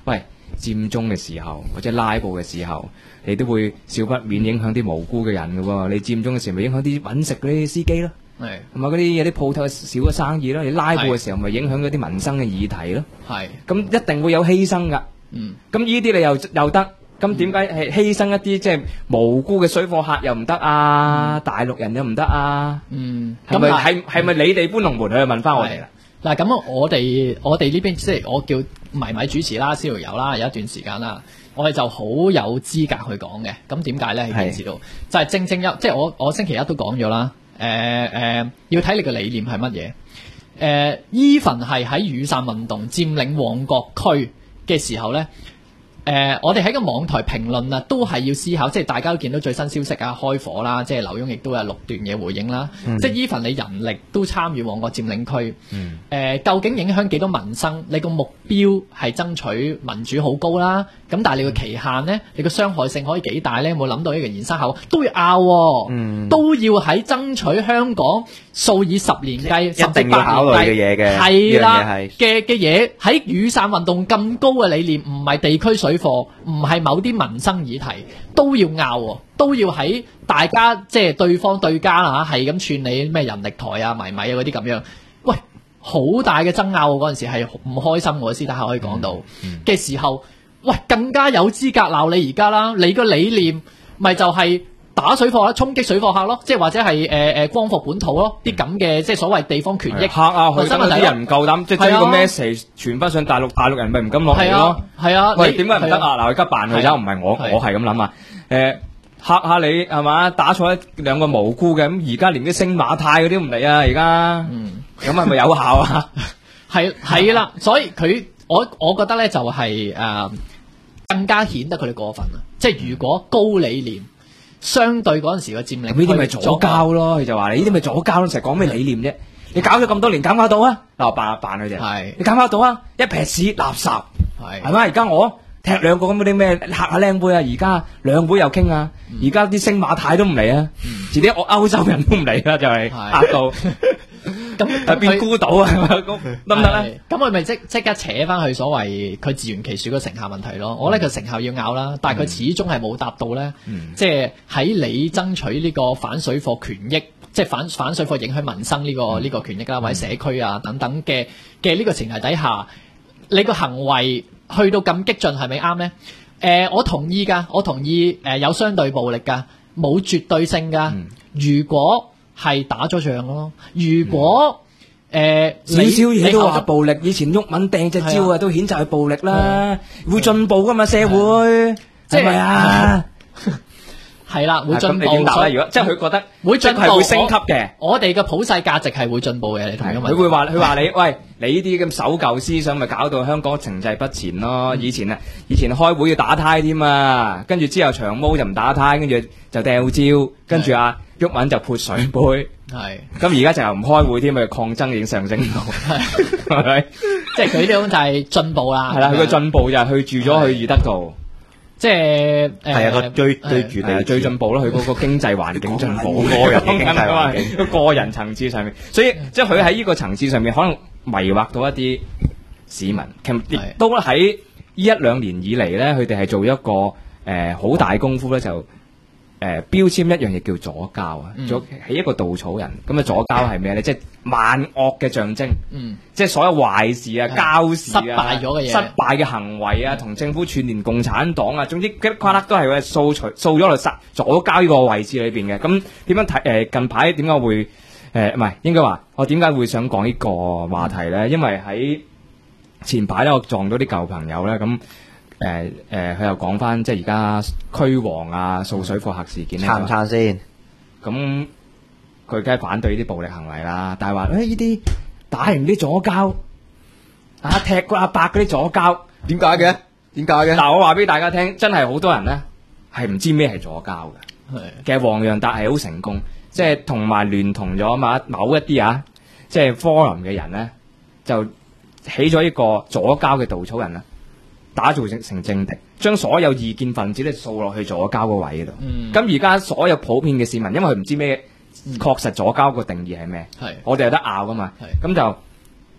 佔中嘅時候或者拉布嘅時候，你都會少不免影響啲無辜嘅人㗎喎。你佔中嘅時候咪影響啲揾食嗰啲司機咯，係同埋嗰啲有啲鋪頭少咗生意咯。你拉布嘅時候咪影響嗰啲民生嘅議題咯，係咁一定會有犧牲㗎。咁呢啲你又得。咁點解係犧牲一啲即係無辜嘅水貨客又唔得啊？大陸人又唔得啊？係咪你哋搬龍門去問翻我哋啦？ 嗱，咁我哋呢邊即係我叫迷米主持啦，司徒友啦，有一段時間啦，我哋就好有資格去講嘅。咁點解咧？喺電視度就係正即係我星期一都講咗啦。要睇你嘅理念係乜嘢。even 係喺雨傘運動佔領旺角區嘅時候咧。我哋喺個網台評論啊，都係要思考，即係大家都見到最新消息啊，開火啦，即係劉墉亦都有6段嘅回應啦。即係 even 你人力都參與旺角佔領區，究竟影響幾多民生？你個目標係爭取民主好高啦，咁但係你個期限呢？你個傷害性可以幾大呢？有冇諗到呢個延伸效果？都要拗，都要喺爭取香港數以10年計，甚至8年計係啦嘅嘢，喺雨傘運動咁高嘅理念，唔係地區水貨，唔係某啲民生議題，都要拗，都要喺大家即係對方對家啦嚇，係咁串你咩人力台啊、迷米啊嗰啲咁樣，喂，好大嘅爭拗嗰陣時係唔開心，我私底下可以講到嘅時候，喂，更加有資格鬧你而家啦！你個理念咪就係打水貨啦，衝擊水貨客咯，即係或者係光復本土咯，啲咁嘅即係所謂地方權益客啊，去等啲人唔夠膽，即係將個 message 傳翻上大陸人咪唔敢落嚟咯。係啊，喂，點解唔得啊？嗱，而家辦佢啫，唔係我係咁諗啊。嚇下你係嘛？打錯兩個無辜嘅，咁而家連啲星馬泰嗰啲唔嚟啊！而家咁係咪有效啊？ 係啦，所以我覺得咧就係更加顯得佢哋過分啦。即係如果高理念相對嗰陣時嘅佔領， 呢啲咪左膠咯？佢就話你呢啲咪左膠咯，成日講咩理念啫？你搞咗咁多年，搞唔搞到啊？嗱，扮佢哋，你搞唔搞到啊？一撇屎垃圾，係咪？而家我踢兩個咁嗰啲咩嚇下靚杯啊！而家兩杯又傾啊！而家啲星馬泰都唔嚟啊！遲啲歐洲人都唔嚟啦，就係嚇到。咁變孤島啊？得唔得咧？ 咁我咪即刻扯翻去所謂佢自圓其說嘅成效問題咯。我覺得佢成效要拗啦，但係佢始終係冇答到咧。即係喺你爭取呢個反水貨權益，即係反水貨影響民生呢個權益啦，或者社區啊等等嘅呢個前提底下，你個行為去到咁激進係咪啱咧？我同意㗎，我同意有相對暴力㗎，冇絕對性㗎。如果係打咗仗咯。如果少少嘢都話暴力，以前毓民掟隻蕉啊，都譴責係暴力啦。會進步噶嘛社會，係咪啊？ 係啦，會進步。 咁你點答咧？如果即係佢覺得會進步， 係會升級嘅。 我哋嘅普世價值係會進步嘅。你同佢會話你，喂，你呢啲咁守舊思想，咪搞到香港停滯不前咯。以前開會要打呔添啊，跟住之後長毛就唔打呔，跟住就掉蕉，跟住毓民就潑水杯。係，咁而家就唔開會添，咪抗爭已經上升到，係咪？ 即係佢呢種就係進步啦。 係啦，佢嘅進步就係去住咗去義德度， 即係係啊，個最進步咯。佢嗰個經濟環境進步，個人經濟環境，個人層次上面，所以即係佢喺呢個層次上面，可能迷惑到一啲市民。其實亦都喺呢1-2年以嚟咧，佢哋係做一個好大功夫咧，就。標籤一樣嘢叫左膠啊，係一個稻草人。咁啊，左膠係咩咧？即係萬惡嘅象徵。即係所有壞事啊、膠事啊、 失敗咗嘅嘢、 失敗嘅行為啊，同政府串聯共產黨啊，總之一跨粒都係會掃咗落左膠呢個位置裏邊嘅。咁點樣睇？近排點解會唔係應該話我點解會想講呢個話題咧？因為喺前排咧，我撞到啲舊朋友咧，咁。佢又講翻即係而家驅蝗啊、掃水貨客事件咧， 撐唔撐先？ 咁佢梗係反對呢啲暴力行為啦，但係話呢啲打完啲左膠啊，踢個阿伯嗰啲左膠， 點解嘅？ 嗱，我話俾大家聽，真係好多人咧係唔知咩係左膠嘅。其實黃洋達係好成功，即係同埋聯同咗某一啲即係 forum 嘅人咧，就起咗一個左膠嘅稻草人啦。打造成政敵，將所有異見分子咧掃落去左膠個位度。咁而家所有普遍嘅市民，因為佢唔知咩確實左膠個定義係咩，我哋有得拗噶嘛。咁就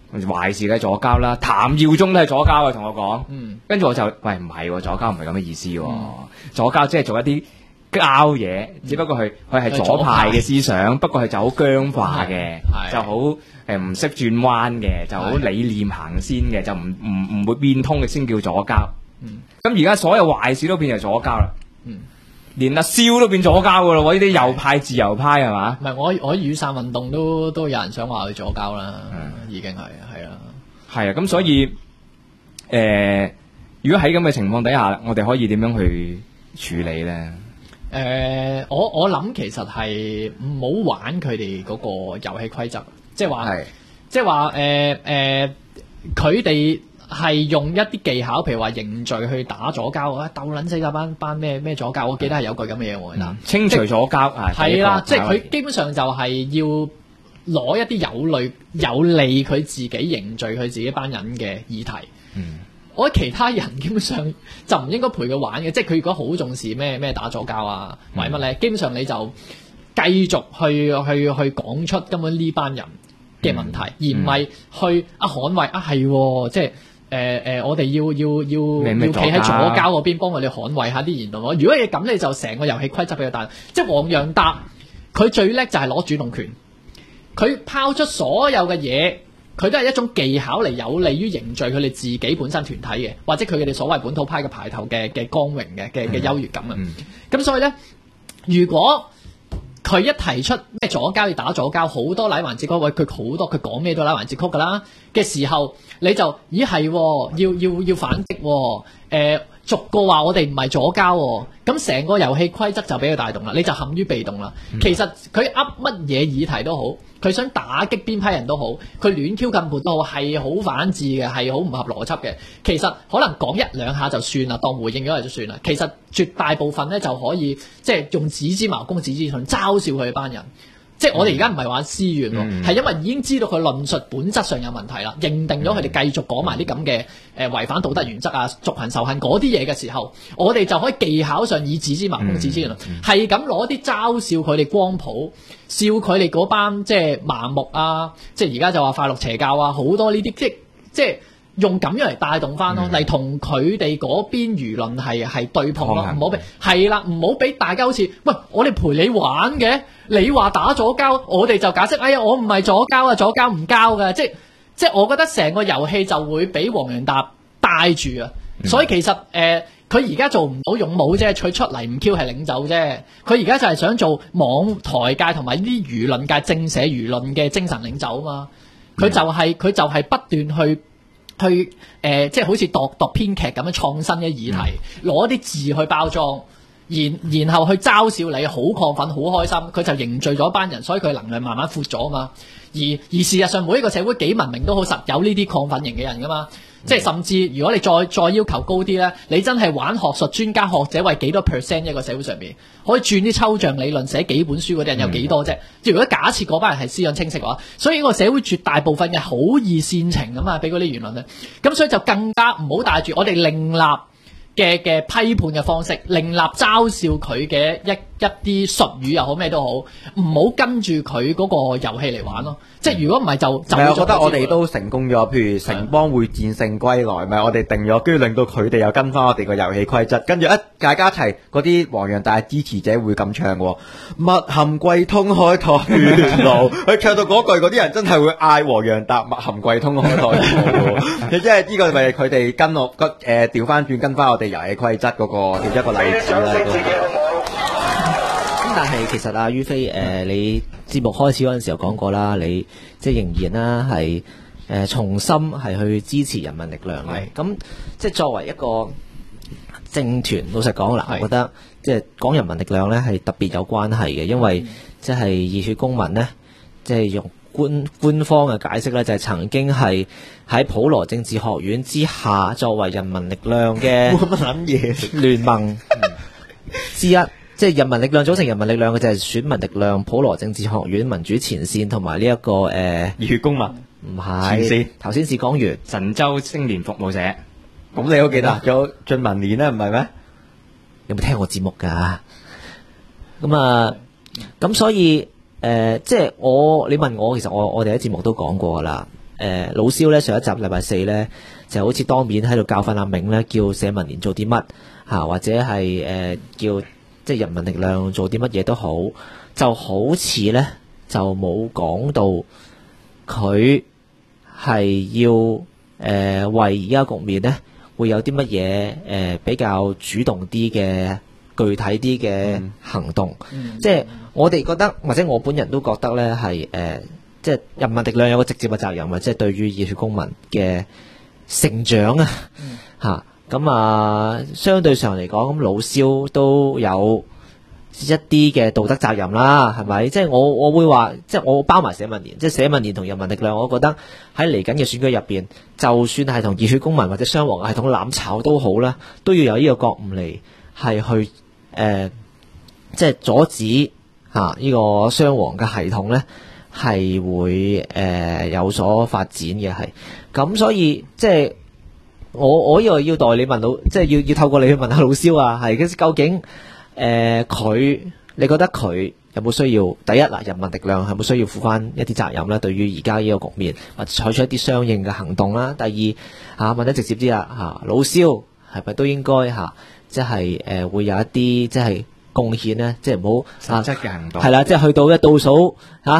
壞事嘅左膠啦，譚耀宗都係左膠嘅，同我講。跟住我就喂唔係，左膠唔係咁嘅意思。左膠即係做一啲膠嘢，只不過佢係左派嘅思想，不過係就好僵化嘅，就好唔識轉彎嘅，就好理念行先嘅，就唔會變通嘅先叫左膠。咁而家所有壞事都變成左膠啦。連阿蕭都變左膠噶咯，呢啲右派自由派係嘛？ 唔係我雨傘運動都有人想話佢左膠啦，已經係啊。 咁所以如果喺咁嘅情況底下，我哋可以點樣去處理咧？ 我諗其實係唔好玩佢哋嗰個遊戲規則，即係話佢哋係用一啲技巧，譬如話凝聚去打左膠啊，鬥撚死嗰班咩左膠，我記得係有句咁嘅嘢喎。 清除左膠係啦，即係佢基本上就係要攞一啲有利佢自己凝聚佢自己班人嘅議題。我覺得其他人基本上就唔應該陪佢玩嘅，即係佢如果好重視咩打左膠啊，或者乜咧，基本上你就繼續去講出根本呢班人嘅問題，而唔係去捍衞係即係。我哋要企喺左膠嗰邊幫我哋捍衞下啲言論。如果你咁，你就成個遊戲規則俾佢打。即係黃洋達，佢最叻就係攞主動權，佢拋出所有嘅嘢，佢都係一種技巧嚟，有利於凝聚佢哋自己本身團體嘅，或者佢哋所謂本土派嘅排頭嘅光榮嘅優越感啊。咁所以咧，如果佢一提出咩左膠要打左膠，好多拉環節曲，佢講咩都拉環節曲噶啦嘅時候，你就咦係要反擊逐個話我哋唔係左膠，咁成個遊戲規則就俾佢帶動啦，你就陷於被動啦。其實佢噏乜嘢議題都好，佢想打擊邊批人都好，佢亂 Q 咁撥都好，係好反智嘅，係好唔合邏輯嘅。其實可能講一兩下就算啦，當回應咗就算啦。其實絕大部分咧就可以即係用子之矛攻子之盾，嘲笑佢班人。即係我哋而家唔係玩私怨喎，係因為已經知道佢論述本質上有問題啦，認定咗佢哋繼續講埋啲咁嘅違反道德原則啊、族群仇恨嗰啲嘢嘅時候，我哋就可以技巧上以子之矛攻子之盾，係咁攞啲嘲笑佢哋光譜，笑佢哋嗰班即係麻木啊，即係而家就話快樂邪教啊，好多呢啲即係用咁樣嚟帶動翻咯，嚟同佢哋嗰邊輿論係對碰咯，唔好俾係啦，唔好俾大家好似喂我哋陪你玩嘅。你話打左膠，我哋就解釋，哎呀，我唔係左膠啊，左膠唔交嘅，即係我覺得成個遊戲就會俾黃洋達帶住啊，所以其實佢而家做唔到勇武啫，佢出嚟唔 Q 係領袖啫，佢而家就係想做網台界同埋呢啲輿論界正寫輿論嘅精神領袖啊嘛，佢就係不斷去即係好似度編劇咁樣創新嘅議題，攞啲字去包裝。然後去嘲笑你，好亢奮，好開心，佢就凝聚咗一班人，所以佢能量慢慢闊咗啊嘛。而事實上，每一個社會幾文明都好實有呢啲亢奮型嘅人噶嘛。即係甚至如果你再要求高啲咧，你真係玩學術專家學者為幾多 percent 一個社會上面可以轉啲抽象理論寫幾本書嗰啲人有幾多啫？即係如果假設嗰班人係思想清晰嘅話，所以呢個社會絕大部分嘅好易煽情啊嘛，俾嗰啲言論咧，咁所以就更加唔好帶住我哋另立嘅批判嘅方式，另立嘲笑佢嘅一啲術語又好咩都好，唔好跟住佢嗰個遊戲嚟玩咯。即係如果唔係就我覺得我哋都成功咗，譬如城邦會戰勝歸來，咪我哋定咗，跟住令到佢哋又跟翻我哋個遊戲規則，跟住大家一齊嗰啲黃洋達支持者會咁唱喎，密含桂通開台路，佢唱到嗰句，嗰啲人真係會嗌黃洋達密含桂通開台路，即係呢個咪佢哋跟我調翻轉跟翻我哋遊戲規則嗰個其中一個例子啦。 但係其實阿于飛你節目開始嗰陣時候講過啦，你即係仍然啦係從心係去支持人民力量嘅。咁即係作為一個政團，老實講啦，我覺得即係講人民力量咧係特別有關係嘅，因為即係熱血公民呢，即係用官方嘅解釋咧，就係曾經係喺普羅政治學院之下作為人民力量嘅聯盟之一。即係人民力量組成人民力量嘅就係選民力量、普羅政治學院、民主前線同埋呢一個熱血公民， 唔係頭先至講完神州青年服務社， 咁你都記得仲有進民連咧，唔係咩？ 有冇聽我節目㗎？咁所以即係你問我，其實我哋喺節目都講過㗎啦。 老蕭咧上一集禮拜四咧就好似當面喺度教訓阿銘咧，叫社民連做啲乜嚇，或者係叫即係人民力量做啲乜嘢都好，就好似咧就冇講到佢係要為而家局面咧會有啲乜嘢比較主動啲嘅具體啲嘅行動，即係我哋覺得或者我本人都覺得咧係即係人民力量有個直接嘅責任啊，即係對於熱血公民嘅成長啊嚇。咁相對上嚟講，咁老蕭都有一啲嘅道德責任啦，係咪？即係我會話，即係我包埋社民連，即係社民連同人民力量，我覺得喺嚟緊嘅選舉入邊，就算係同熱血公民或者雙黃系統攬炒都好啦，都要有呢個覺悟嚟係去即係阻止呢個雙黃嘅系統咧係會有所發展嘅係。咁所以即係我呢個要代你問到，即係要透過你去問下老蕭啊，係究竟你覺得佢有冇需要？第一嗱，人民力量係冇需要負翻一啲責任咧？對於而家呢個局面，或者採取一啲相應嘅行動啦。第二問得直接啲啦老蕭係咪都應該即係會有一啲即係貢獻呢？即係唔好實質嘅行動係啦，即係去到一倒數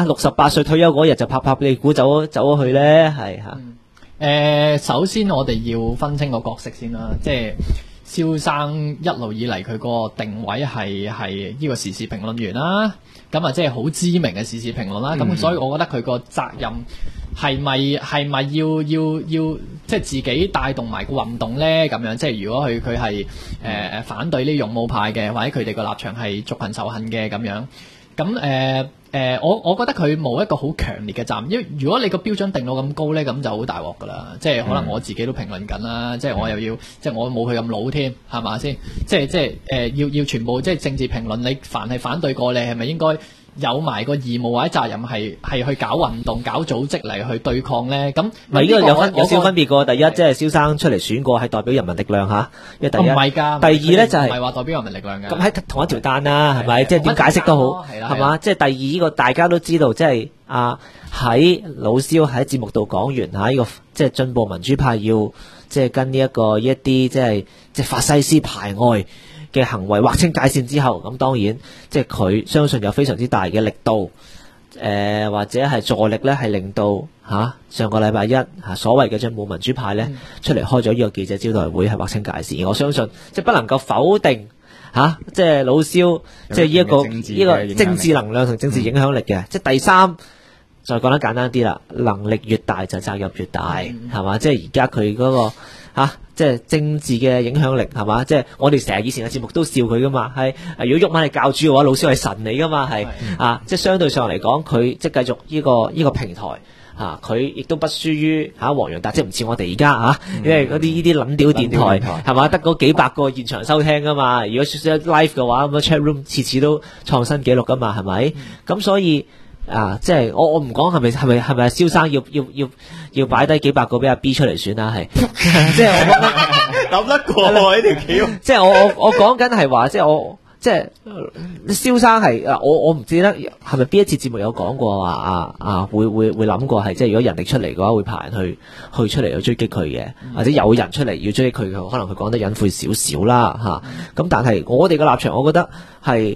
68歲退休嗰日就拍你估走咗去咧，係首先我哋要分清個角色先啦，即係蕭生一路以嚟佢個定位係呢個時事評論員啦，咁即係好知名嘅時事評論啦，咁所以我覺得佢個責任係咪要即係自己帶動埋個運動咧？咁樣即係如果佢係反對呢勇武派嘅，或者佢哋個立場係族群仇恨嘅咁樣，咁我覺得佢冇一個好強烈嘅責任，因為如果你個標準定到咁高咧，咁就好大鑊噶啦。即係可能我自己都評論緊啦，即係我又要即係我冇佢咁老添，係嘛先？即係要全部即係政治評論，你凡係反對過你，係咪應該有埋個義務或者責任係去搞運動、搞組織嚟去對抗咧？咁咪呢個有少分別過。第一，即係蕭生出嚟選過係代表人民力量嚇，因為第一唔係㗎。第二咧就係唔係話代表人民力量嘅。咁喺同一條單啦，係咪？即係點解釋都好，係嘛？即係第二呢個大家都知道，即係喺老蕭喺節目度講完呢個即係進步民主派要即係跟呢一啲即係法西斯排外嘅行為劃清界線之後，咁當然即係佢相信有非常之大嘅力度，或者係助力咧，係令到上個禮拜一所謂嘅進步民主派咧出嚟開咗呢個記者招待會，係劃清界線。我相信即係不能夠否定即係老蕭即係呢個政治能量同政治影響力嘅。即係第三，再講得簡單啲啦，能力越大就責任越大，係嘛？即係而家佢嗰個即係政治嘅影響力，係嘛？即係我哋成日以前嘅節目都笑佢噶嘛，係如果毓民係教主嘅話，老蕭係神嚟噶嘛，係即係相對上嚟講，佢即係繼續呢個平台佢亦都不輸於黃洋達，即係唔似我哋而家因為嗰啲呢啲撚屌電台係嘛，得嗰幾百個現場收聽噶嘛。如果 live 嘅話，咁 chat room 次次都創新紀錄噶嘛，係咪？咁所以即係我唔講係咪蕭生要擺低幾百個俾阿 B 出嚟選啦，係即係我覺得諗得過呢條橋。 即係我講緊係話，即係蕭生係我唔知得係咪邊一次節目有講過話會諗過係即係如果人力出嚟嘅話，會派人去出嚟去追擊佢嘅，或者有人出嚟要追擊佢嘅，可能佢講得隱晦少少啦咁但係我哋嘅立場，我覺得係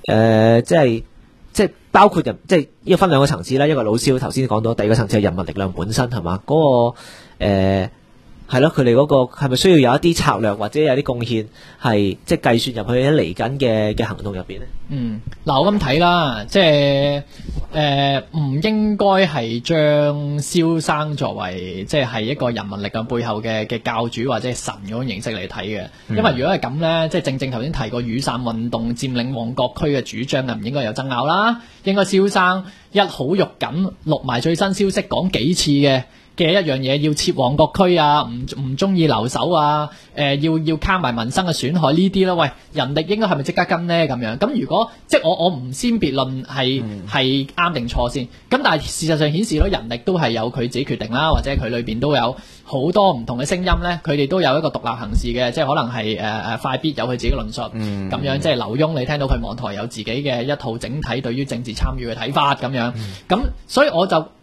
即係包括人，即係呢個分兩個層次啦。一個老蕭頭先講到，第二個層次係人民力量本身，係嘛？嗰個係咯，佢哋嗰個係咪需要有一啲策略或者有啲貢獻，係即係計算入去喺嚟緊嘅行動入邊咧？ 嗱我咁睇啦，即係唔應該係將蕭生作為即係一個人民力量背後嘅教主或者係神嗰種形式嚟睇嘅。因為如果係咁咧，即係正頭先提過雨傘運動佔領旺角區嘅主張，就唔應該有爭拗啦。應該蕭生一好肉緊錄埋最新消息講幾次嘅一樣嘢，要撤旺角區唔中意留守要卡埋民生嘅損害呢啲啦。喂，人力應該係咪即刻跟呢？咁樣咁如果即係我唔先別論係啱定錯先，咁但係事實上顯示到人力都係有佢自己決定啦，或者佢裏邊都有好多唔同嘅聲音咧，佢哋都有一個獨立行事嘅，即係可能係快必有佢自己嘅論述，咁樣即係劉墉你聽到佢網台有自己嘅一套整體對於政治參與嘅睇法咁樣，咁所以我就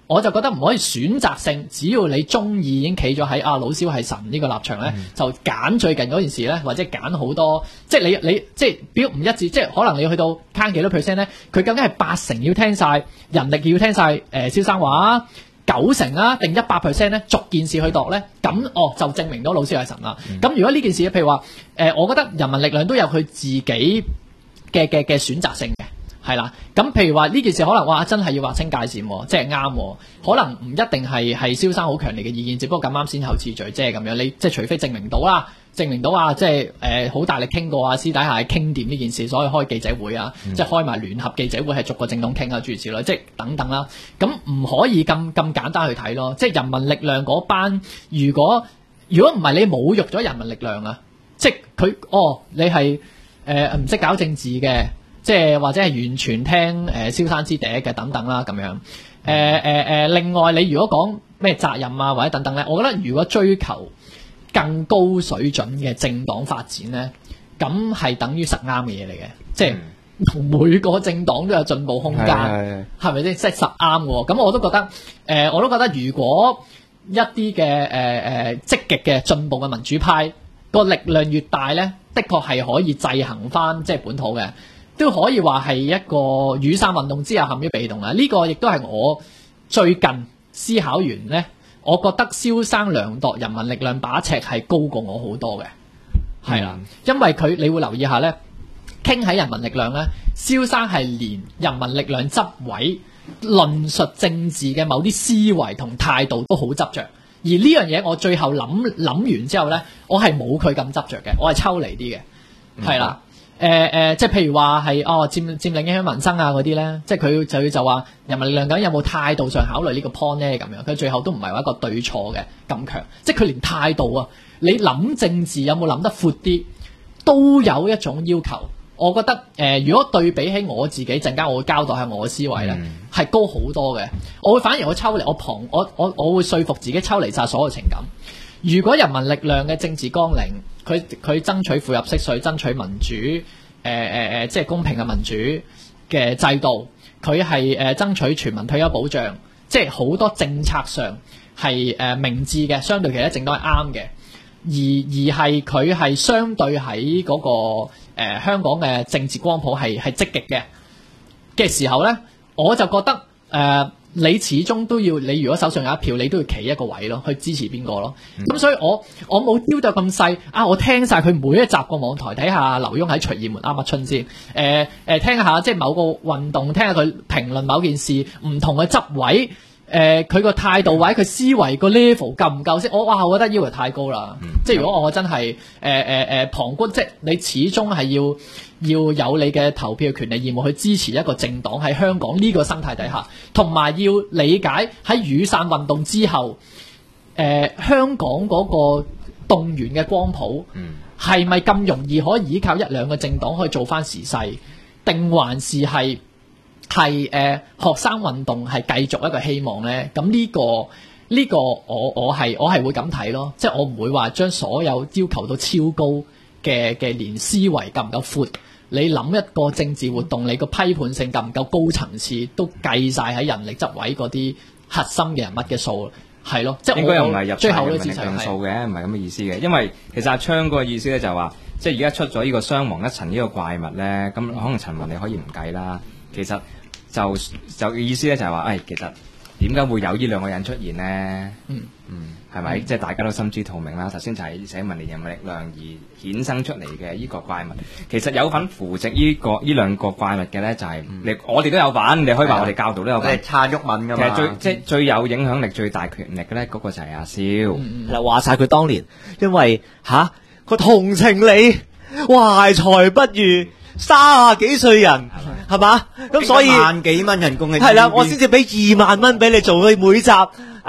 我就覺得唔可以選擇性，只要你中意已經企咗喺老蕭係神呢個立場咧，就揀最近嗰件事咧，或者揀好多，即係你即係表唔一致，即係可能你去到慳幾多 percent 咧，佢究竟係80%要聽晒人力要聽晒蕭生話，90%啊定100%咧，逐件事去度咧，咁就證明到老蕭係神啦。咁如果呢件事譬如話我覺得人民力量都有佢自己嘅選擇性嘅。係啦，咁譬如話呢件事可能哇真係要劃清界線，即係啱，可能唔一定係蕭生好強烈嘅意見，只不過咁啱先後次序，即係咁樣。你即係除非證明到啊，即係好大力傾過啊，私底下係傾掂呢件事，所以開記者會啊，即係開埋聯合記者會係逐個政黨傾啊，諸如此類，即係等等啦。咁唔可以咁簡單去睇咯，即係人民力量嗰班，如果唔係你侮辱咗人民力量啊，即係佢你係唔識搞政治嘅。即係或者係完全聽蕭生之笛嘅等等啦咁樣。另外你如果講咩責任啊或者等等咧，我覺得如果追求更高水準嘅政黨發展咧，咁係等於實啱嘅嘢嚟嘅。即係每個政黨都有進步空間，係咪先？即係實啱嘅。咁我都覺得，如果一啲嘅積極嘅進步嘅民主派個力量越大咧，的確係可以制衡翻即係本土嘅。都可以話係一個雨傘運動之下陷於被動啊！呢個亦都係我最近思考完呢，我覺得蕭生量度人民力量把尺係高過我好多嘅，係啦，因為你會留意下呢，傾喺人民力量呢，蕭生係連人民力量執委論述政治嘅某啲思維同態度都好執着，而呢樣嘢我最後諗完之後呢，我係冇佢咁執着嘅，我係抽離啲嘅，係啦。即係譬如話係佔領影響民生啊嗰啲咧，即係佢就話人民力量究竟有冇態度上考慮呢個 point 咧咁樣，佢最後都唔係話一個對錯嘅咁強，即係佢連態度啊，你諗政治有冇諗得闊啲，都有一種要求。我覺得如果對比起我自己陣間，我會交代下我嘅思維咧，係高好多嘅。反而我抽離，我會說服自己抽離晒所有情感。如果人民力量嘅政治綱領，佢爭取負入息稅，爭取民主，即係公平嘅民主嘅制度，佢係爭取全民退休保障，即係好多政策上係明智嘅，相對其他政黨係啱嘅，而係佢係相對喺嗰個香港嘅政治光譜係積極嘅時候咧，我就覺得你始終都要，你如果手上有一票，你都要企一個位咯，去支持邊個咯。咁所以我冇丟到咁細啊！我聽晒佢每一集個網台，睇下劉墉喺隨意門啱乜春先。聽下即係某個運動，聽下佢評論某件事，唔同嘅執位，佢個態度或者佢思維個 level 夠唔夠先？我覺得要求太高啦。即係如果我真係旁觀，即係你始終係要有你嘅投票權利義務去支持一個政黨喺香港呢個生態底下，同埋要理解喺雨傘運動之後，香港嗰個動員嘅光譜係咪咁容易可以依靠一兩個政黨可以做翻時勢，定還是係學生運動係繼續一個希望呢？咁呢個我係會咁睇咯，即係我唔會話將所有要求到超高嘅連思維夠唔夠闊，你諗一個政治活動，你個批判性夠唔夠高層次，都計晒喺人力執位嗰啲核心嘅人物嘅數，係咯，即係應該又唔係入最後嘅人力量數嘅，唔係咁嘅意思嘅，因為其實阿昌嗰個意思咧就係話，即係而家出咗呢個傷亡一層呢個怪物咧，咁可能陳雲你可以唔計啦，其實就意思咧就係話，其實點解會有呢兩個人出現咧？係咪？即係大家都心知肚明啦。頭先就係社民連人民力量而衍生出嚟嘅呢個怪物。其實有份扶植呢兩個怪物嘅咧，就係我哋都有份。你可以話我哋教導都有份。差毓民㗎嘛。其實最有影響力、最大權力嘅咧，嗰個就係阿蕭。 嗱，話晒佢當年，因為佢同情你，懷才不遇，30幾歲人，係嘛？咁所以1萬幾蚊人工嘅，係啦，我先至俾2萬蚊俾你做佢每集。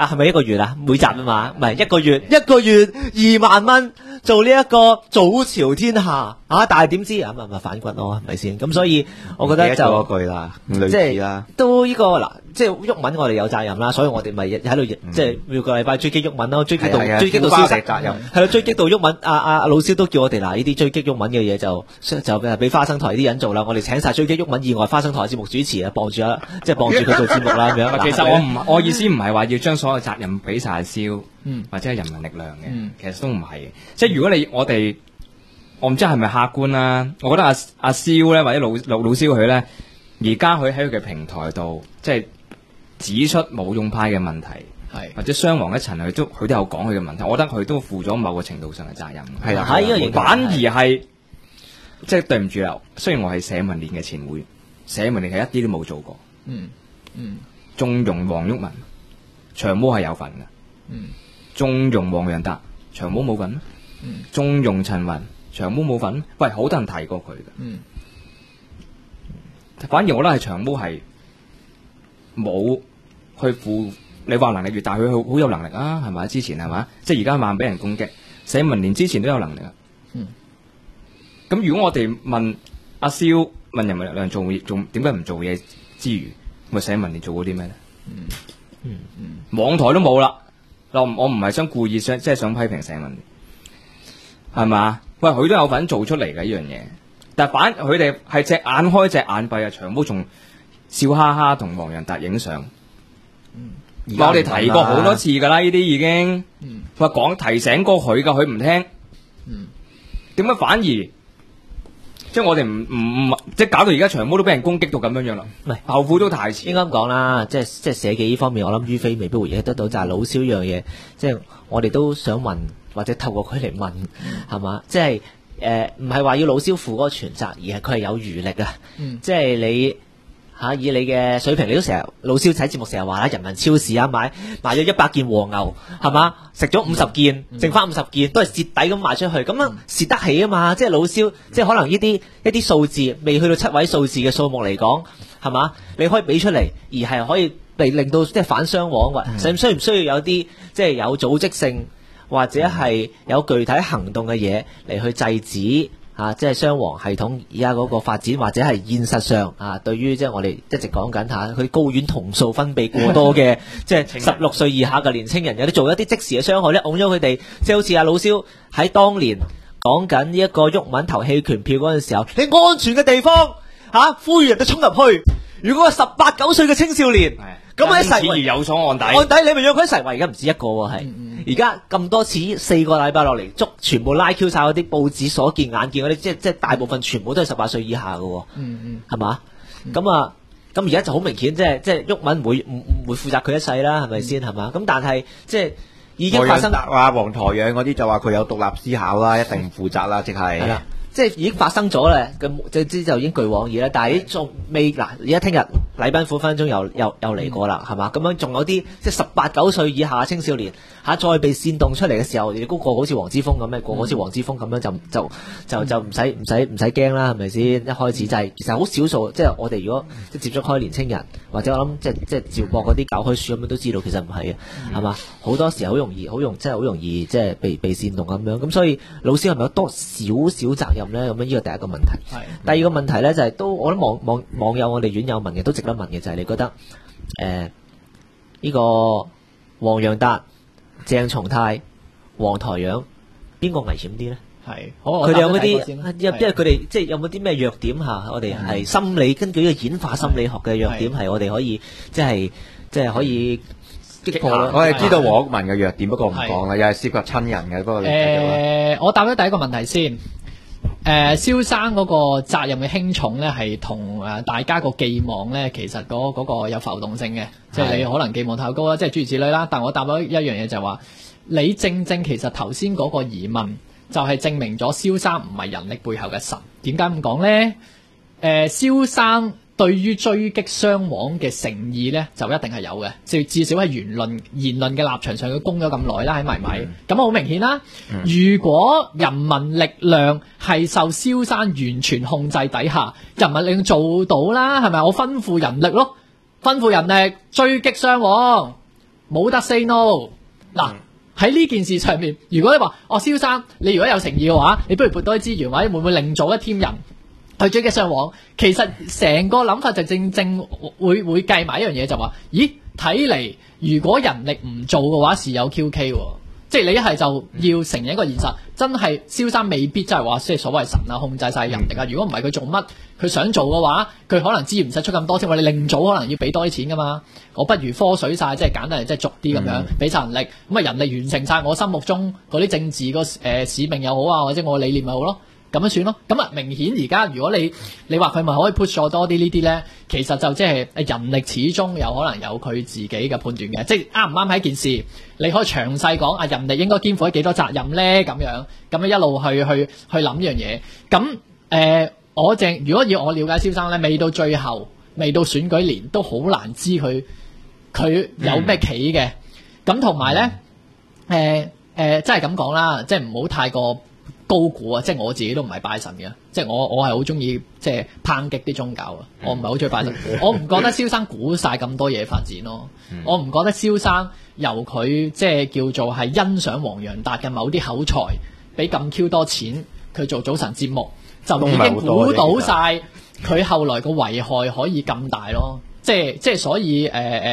係咪一個月啊？每集啊嘛，唔係一個月2萬蚊做呢一個早朝天下啊！但係點知啊咪反骨咯，係咪先？咁所以我覺得就嗰句啦，類似啦， 都呢個嗱，即係毓民我哋有責任啦，所以我哋咪喺度即係每個禮拜追擊毓民咯，追擊到消息責任係咯，追擊到毓民阿老蕭都叫我哋嗱呢啲追擊毓民嘅嘢就俾花生台啲人做啦，我哋請晒追擊毓民以外花生台節目主持啊，綁住佢做節目啦咁樣。 其實我意思唔係話要將所有責任俾晒阿蕭，或者係人民力量嘅，其實都唔係。即係如果我唔知係咪客觀啦，我覺得阿蕭咧或者老蕭佢咧，而家佢喺佢嘅平台度，即係指出武勇派嘅問題，或者雙王一層，佢都有講佢嘅問題。我覺得佢都負咗某個程度上嘅責任。係啦，反而係即係對唔住啦。雖然我係社民連嘅前會，社民連係一啲都冇做過。縱容黃毓民，長毛係有份嘅。縱容黃洋達，長毛冇份咩？縱容陳雲，長毛冇份咩？喂，好多人提過佢嘅。反而我覺得係長毛係冇去負。你話能力越大，佢好有能力啊，係咪？之前係嘛？即係而家慢俾人攻擊，社民連之前都有能力啊。咁如果我哋問阿蕭問人民力量做點解唔做嘢之餘，咪社民連做過啲咩咧？網台都冇啦。我唔係想故意即係想批評社民連，係嘛？喂，佢都有份做出嚟嘅呢樣嘢，但係佢哋係隻眼開隻眼閉啊！長毛仲笑哈哈同黃洋達影相。我哋提過好多次噶啦，呢啲已經話提醒過佢噶，佢唔聽。點解反而即係我哋唔即係搞到而家長毛都俾人攻擊到咁樣樣啦？後悔都太遲。應該咁講啦，即係社記呢方面，我諗于飛未必會得到，就係老蕭呢樣嘢，即係我哋都想問，或者透過佢嚟問，係嘛？即係唔係話要老蕭負嗰個全責，而係佢係有餘力啊！即係你。以你嘅水平，你都成日老蕭睇節目成日話啦，人民超市買咗100件和牛，係嘛？食咗50件，剩翻50件，都係蝕底咁賣出去，咁樣蝕得起啊嘛！即係老蕭，即係可能呢啲一啲數字未去到7位數字嘅數目嚟講，係嘛？你可以俾出嚟，而係可以令到即係反雙簧，需唔需要有啲即係有組織性或者係有具體行動嘅嘢嚟去制止？即係雙黃系統而家嗰個發展，或者係現實上對於即係我哋一直講緊佢睾丸酮素分泌過多嘅即係16歲以下嘅年青人，有啲做一啲即時嘅傷害咧，拱咗佢哋，即係好似阿老蕭喺當年講緊呢一個毓民投棄權票嗰陣時候，你安全嘅地方呼籲人哋衝入去，如果係18、9歲嘅青少年，咁喺世圍有所案底， 你咪讓佢喺世圍，而家唔止一個喎，係而家咁多次4個禮拜落嚟捉，全部拉 Q 晒嗰啲報紙所見眼見嗰啲，即係大部分全部都係18歲以下嘅，係嘛？咁而家就好明顯，即係毓民唔會負責佢一世啦，係咪先？係嘛？咁但係即係已經發生話黃台仰嗰啲就話佢有獨立思考啦，一定唔負責啦，即係。 即係已經發生咗咧，咁就已經據往矣啦。但係仲未嗱，而家聽日禮賓府分鐘又嚟過啦，係嘛？咁樣仲有啲即係18、9歲以下嘅青少年再被煽動出嚟嘅時候，你嗰個好似黃之鋒咁嘅，個好似黃之鋒咁樣就唔使驚啦，係咪先？一開始就係其實好少數，即係我哋如果即係接觸開年青人，或者我諗即係趙博嗰啲教開書咁樣都知道，其實唔係嘅，係嘛？好多時好容易即係被煽動咁樣。咁所以老師係咪有多少少責任？咁樣呢個第一個問題，第二個問題咧就係都我諗網友我哋院友問嘅都值得問嘅，就係你覺得呢個黃洋達、鄭松泰、黃台仰邊個危險啲咧？係，佢哋有冇啲？因為佢哋即係有冇啲咩弱點嚇？我哋係心理根據呢個演化心理學嘅弱點係我哋可以即係可以擊破咯。 我哋知道黃毓民嘅弱點，不過唔講啦，又係涉及親人嘅。不過我答咗第一個問題先。蕭生嗰個責任嘅輕重咧，係同大家個寄望咧，其實嗰個有浮動性嘅，即係你可能寄望太高啦，即係諸如此類啦。但我答咗一樣嘢就係話，你正其實頭先嗰個疑問就係證明咗蕭生唔係人力背後嘅神。點解咁講咧？蕭生對於追擊雙黃嘅誠意咧，就一定係有嘅，至少喺言論嘅立場上，佢攻咗咁耐啦，係咪？咁好明顯啦。如果人民力量係受蕭生完全控制底下，人民力量做到啦，係咪？我吩咐人力咯，吩咐人力追擊雙黃， 冇得 say no。嗱喺呢件事上面，如果你話蕭生你如果有誠意嘅話，你不如撥多啲資源，或者會唔會另組一 team 人去追擊雙黃？其實成個諗法就正會計埋一樣嘢，就話咦睇嚟如果人力唔做嘅話是有 QK 喎。即係你一係就要承認一個現實，真係蕭生未必真係話即係所謂神啊控制晒人力啊。如果唔係佢做乜，佢想做嘅話，佢可能資源唔使出咁多，即係話你另組可能要俾多啲錢噶嘛。我不如科水晒，即係簡單嚟即係逐啲咁樣俾晒人力，咁啊人力完成晒我心目中嗰啲政治個使命又好啊，或者我嘅理念又好咯。咁樣算咯，咁啊明顯而家如果你話佢咪可以 push 咗多啲呢啲咧，其實就即係人力始終有可能有佢自己嘅判斷嘅，即係啱唔啱喺一件事，你可以詳細講啊人力應該肩負幾多責任咧咁樣一路去諗呢樣嘢。咁如果要我了解蕭生咧，未到最後，未到選舉年都好難知佢有咩企嘅。咁同埋咧真係咁講啦，即係唔好太過高估啊！即係我自己都唔係拜神嘅，即係我係好中意即係抨擊啲宗教啊！我唔係好中意拜神，我唔覺得蕭生估晒咁多嘢發展咯。我唔覺得蕭生由佢即係叫做係欣賞黃洋達嘅某啲口才，俾咁 Q 多錢佢做早晨節目，就已經估到晒佢後來個危害可以咁大咯。即係所以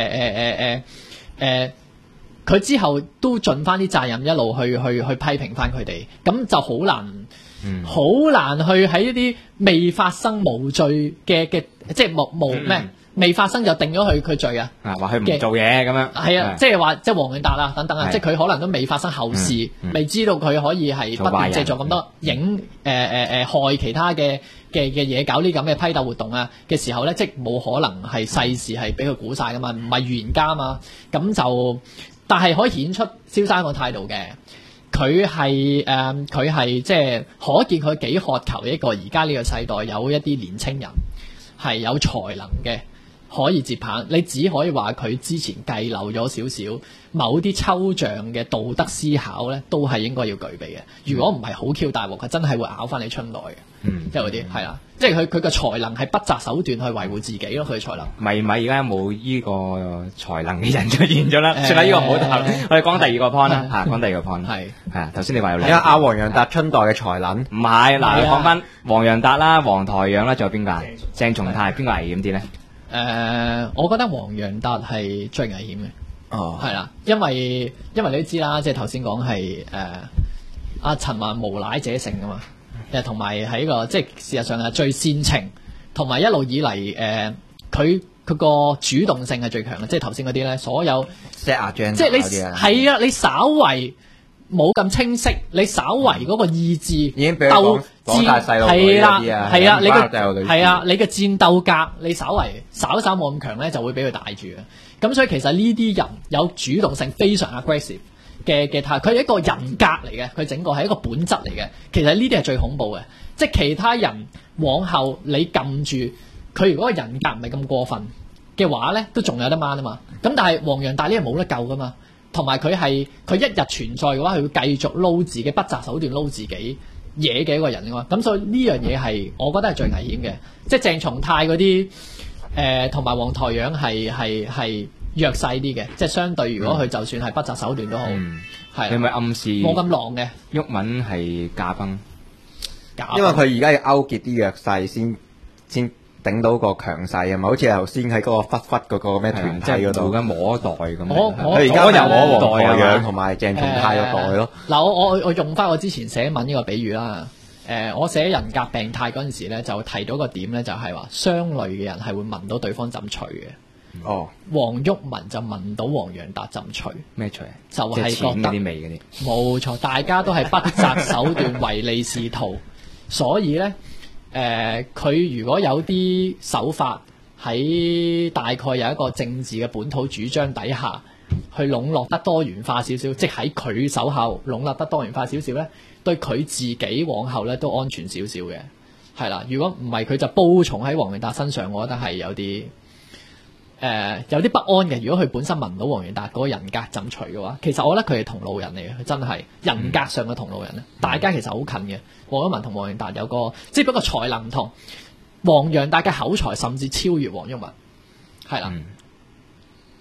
佢之後都盡翻啲責任，一路去批評翻佢哋，咁就好難去喺一啲未發生無罪嘅即係無未發生就定咗佢罪啊！ 話佢唔做嘢咁樣， 係啊，即係話即係黃洋達啊等等啊，即係佢可能都未發生後事，未知道佢可以係不斷借助咁多害其他嘅嘢，搞呢咁嘅批鬥活動啊嘅時候咧，即係冇可能係世事係俾佢估晒噶嘛，唔係預言家嘛，咁就。但係可以顯出蕭生個態度嘅，佢係即係可見佢幾渴求一個而家呢個世代有一啲年青人係有才能嘅可以接棒。你只可以話佢之前計漏咗少少，某啲抽象嘅道德思考咧，都係應該要具備嘅。如果唔係好 Q 大鑊，佢真係會咬翻你春袋嘅。即係嗰啲係啦，即係佢嘅才能係不擇手段去維護自己咯。佢嘅才能咪而家有冇呢個才能嘅人出現咗啦？算啦，呢個唔好談。我哋講第二個 point 啦，嚇，講第二個 point 係啊。頭先你話有阿黃洋達春代嘅才能， 唔係嗱，講翻黃洋達啦、黃台仰啦，仲有邊個啊？鄭松泰邊個危險啲咧？ 我覺得黃洋達係最危險嘅。哦，係啦，因為你都知啦，即係頭先講係阿陳雲無賴者勝啊嘛。同埋喺個即係事實上係最煽情，同埋一路以嚟佢個主動性係最強嘅，即係頭先嗰啲咧，所有 set agenda 即係你係啊，你稍為冇咁清晰，你稍為嗰個意志已經俾佢講大細路女嗰啲啊， 係啊，你嘅戰鬥格你稍冇咁強咧，就會俾佢帶住嘅。咁所以其實呢啲人有主動性非常 aggressive。嘅態，佢係一個人格嚟嘅，佢整個係一個本質嚟嘅。其實呢啲係最恐怖嘅，即係其他人往後你撳住佢，如果個人格唔係咁過分嘅話咧，都仲有得掹啊嘛。咁但係黃洋達呢係冇得救噶嘛，同埋佢一日存在嘅話，佢會繼續撈自己不擇手段撈自己嘢嘅一個人啊嘛。咁所以呢樣嘢係我覺得係最危險嘅，即係鄭松泰嗰啲同埋黃台仰係弱勢啲嘅，即係相對如果佢就算係不擇手段都好，係你咪暗示冇咁狼嘅毓民係駕崩， 因為佢而家要勾結啲弱勢先頂到個強勢啊嘛，好似頭先喺嗰個忽嗰個咩團體嗰度， 而家摸一代咁， 佢而家又摸黃台仰同埋鄭松泰個代咯。 嗱，我用翻我之前寫文呢個比喻啦。我寫人格病態嗰陣時咧，就提到一個點咧，就係話相類嘅人係會聞到對方浸除嘅。 哦， 黃毓民就聞到黃洋達浸除咩除？ 就係覺得啲味嗰啲， 冇錯，大家都係不擇手段唯利是圖，所以咧佢如果有啲手法喺大概有一個政治嘅本土主張底下，去籠絡得多元化少少，即係喺佢手下籠絡得多元化少少咧，對佢自己往後咧都安全少少嘅，係啦。如果唔係佢就煲重喺黃洋達身上，我覺得係有啲不安嘅。如果佢本身聞唔到黃洋達嗰個人格浸除嘅話，其實我覺得佢係同路人嚟嘅，佢真係人格上嘅同路人咧。大家其實好近嘅，黃毓民同黃洋達有個只不過才能唔同，黃洋達嘅口才甚至超越黃毓民，係啦。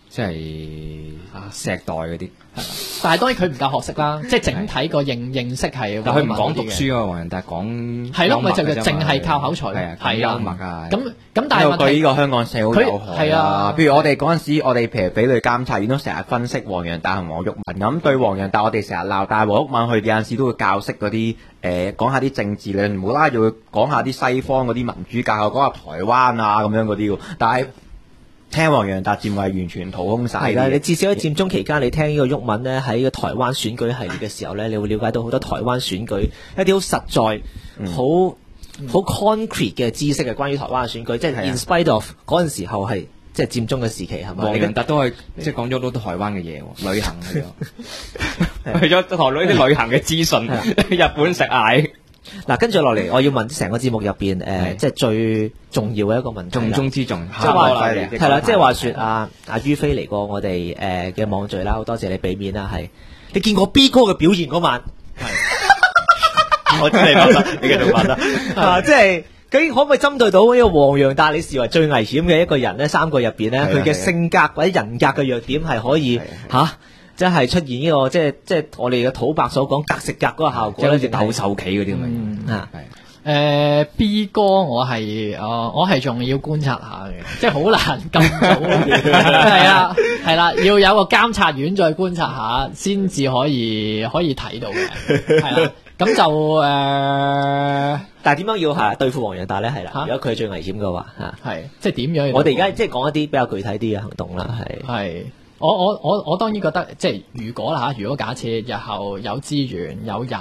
即係石代嗰啲。 但係當然佢唔夠學識啦，即係整體個認識係。 但佢唔講讀書啊，黃洋達講係咯，咪就淨係靠口才，係幽默啊。 咁但係對呢個香港社會有害啊。譬如我哋嗰陣時，我哋譬如比類監察院都成日分析黃洋達同黃毓民咁，對黃洋達我哋成日鬧，但係黃毓民佢哋有陣時都會教識嗰啲講下啲政治理論，無啦啦又會講下啲西方嗰啲民主架構，講下台灣啊咁樣嗰啲喎，但係。聽黃洋達佔為完全掏空晒。係啦， 你至少喺佔中期間，你聽呢個毓民咧喺個台灣選舉系列嘅時候咧，你會了解到好多台灣選舉一啲好實在、好 concrete 嘅知識嘅關於台灣嘅選舉，即係 in spite of 嗰陣時候係即係佔中嘅時期係咪？ 黃洋達都係即係講咗好多台灣嘅嘢，旅行去咗，去咗台灣啲旅行嘅資訊，日本食蟹。 嗱，跟住落嚟，我要問成個節目入邊即係最重要嘅一個問題， 重中之重， 即係話係啦，即係話說阿于飛嚟過我哋嘅網聚啦，好多謝你俾面啦，係你見過 B 哥嘅表現嗰晚，我真係覺得你繼續覺得即係究竟可唔可以針對到呢個黃洋達你視為最危險嘅一個人咧？三個入邊咧，佢嘅性格或者人格嘅弱點係可以即係出現呢個即係我哋嘅土伯所講格食格嗰個效果， 即係好似鬥獸棋嗰啲咁。 B 哥我係仲要觀察下嘅，即係好難咁早係啦，要有個監察院再觀察下，先至可以睇到嘅，係啦。咁就但係點樣要對付黃洋達咧？係啦，如果佢係最危險嘅話係即係點樣？ 我哋而家即係講一啲比較具體啲嘅行動啦， 係。我當然覺得即係如果假設日後有資源有人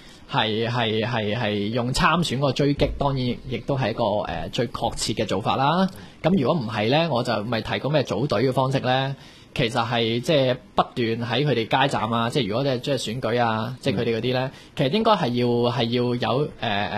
係用參選個追擊，當然亦都係一個最確切嘅做法啦。咁如果唔係咧，我就咪提供咩組隊嘅方式咧。其實係即係不斷喺佢哋街站啊，即係如果即係選舉啊，即係佢哋嗰啲咧，其實應該係要有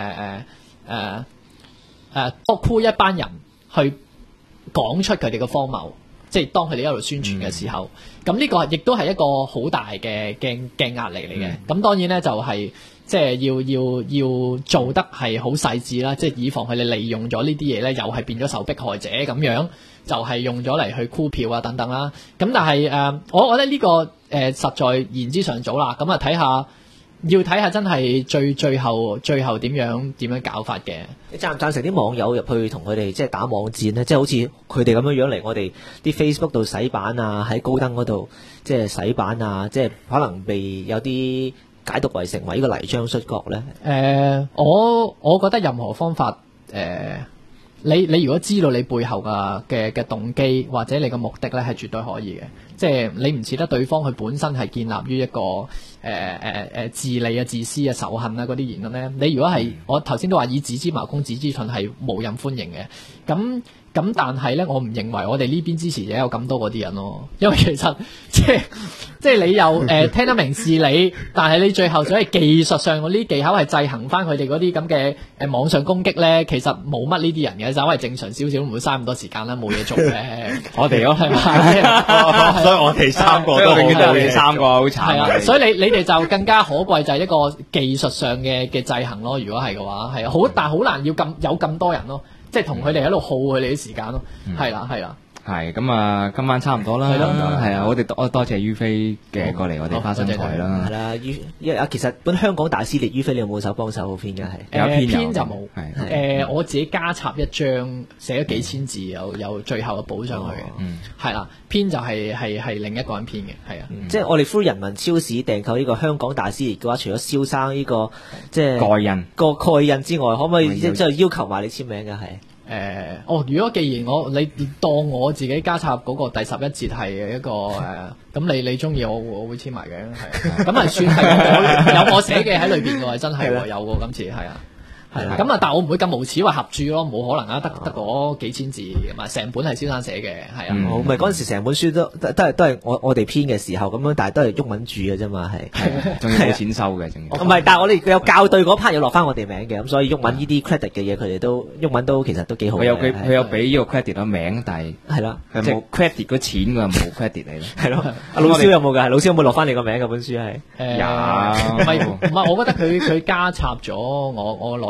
多箍一班人去講出佢哋嘅荒謬。即係當佢哋一路宣傳嘅時候，咁呢個亦都係一個好大嘅壓力嚟嘅。咁當然咧就係即係要做得係好細緻啦，即係以防佢哋利用咗呢啲嘢咧，又係變咗受迫害者咁樣，就係用咗嚟去箍票啊等等啦。咁但係我覺得呢個實在言之尚早啦。咁啊要睇下真係最後點樣搞法嘅。 你贊唔贊成啲網友入去同佢哋即係打網戰咧？即係好似佢哋咁樣嚟我哋啲 Facebook 度洗版啊，喺高登嗰度即係洗版啊，即係可能被有啲解讀為成為呢個泥漿摔角咧。 我覺得任何方法你如果知道你背後嘅動機或者你嘅目的咧，係絕對可以嘅。即係你唔似得對方佢本身係建立於一個自利啊、自私啊、仇恨啊嗰啲言論咧。你如果係我頭先都話以子之矛攻子之盾係無任歡迎嘅。咁但係咧，我唔認為我哋呢邊支持者有咁多嗰啲人咯。因為其實即係你又聽得明事理，但係你最後所謂技術上嗰啲技巧係制衡翻佢哋嗰啲咁嘅網上攻擊咧，其實冇乜呢啲人嘅，稍微正常少少，唔會嘥咁多時間啦，冇嘢做嘅。 我哋咯係咪？所以我哋三個都冇嘢，三個好慘。係啊，所以你哋就更加可貴就係一個技術上嘅制衡咯。如果係嘅話，係好，但係好難要有咁多人咯。即係同佢哋喺度耗佢哋啲時間咯，係啦。 係咁啊，今晚差唔多啦，係啊，我哋多謝于飛嘅過嚟我哋花生台啦。 係啦，其實本香港大撕裂，于飛你有冇手幫手編嘅？ 係有編就冇，我自己加插一張寫咗幾千字，有最後嘅補上去嘅，係啦。編就係另一個人編嘅，係啊。 即係我哋 through 人民超市訂購呢個香港大撕裂嘅話，除咗蕭生呢個即係蓋印之外，可唔可以即係要求埋你簽名嘅？係如果既然你當我自己加插嗰個第11節係一個咁你中意我會簽埋嘅，係咁係算係有我寫嘅喺裏邊嘅，真係有喎，今次係啊。係啦，咁啊，但係我唔會咁無恥話合著咯，冇可能啊，得嗰幾千字，唔係成本係蕭生寫嘅，係啊， 唔係嗰陣時成本書都係我哋編嘅時候咁樣，但係都係毓民著嘅啫嘛，係， 仲要冇錢收嘅， 唔係，但係我哋有校對嗰 part 要落翻我哋名嘅，咁所以毓民呢啲 credit 嘅嘢，佢哋都毓民都其實都幾好。 佢有俾呢個 credit 個名，但係係啦， 即係 credit 嗰錢㗎，冇 credit 你咯， 係咯。阿老蕭有冇㗎？老蕭有冇落翻你個名嘅本書係？ 有，唔係，我覺得佢加插咗我內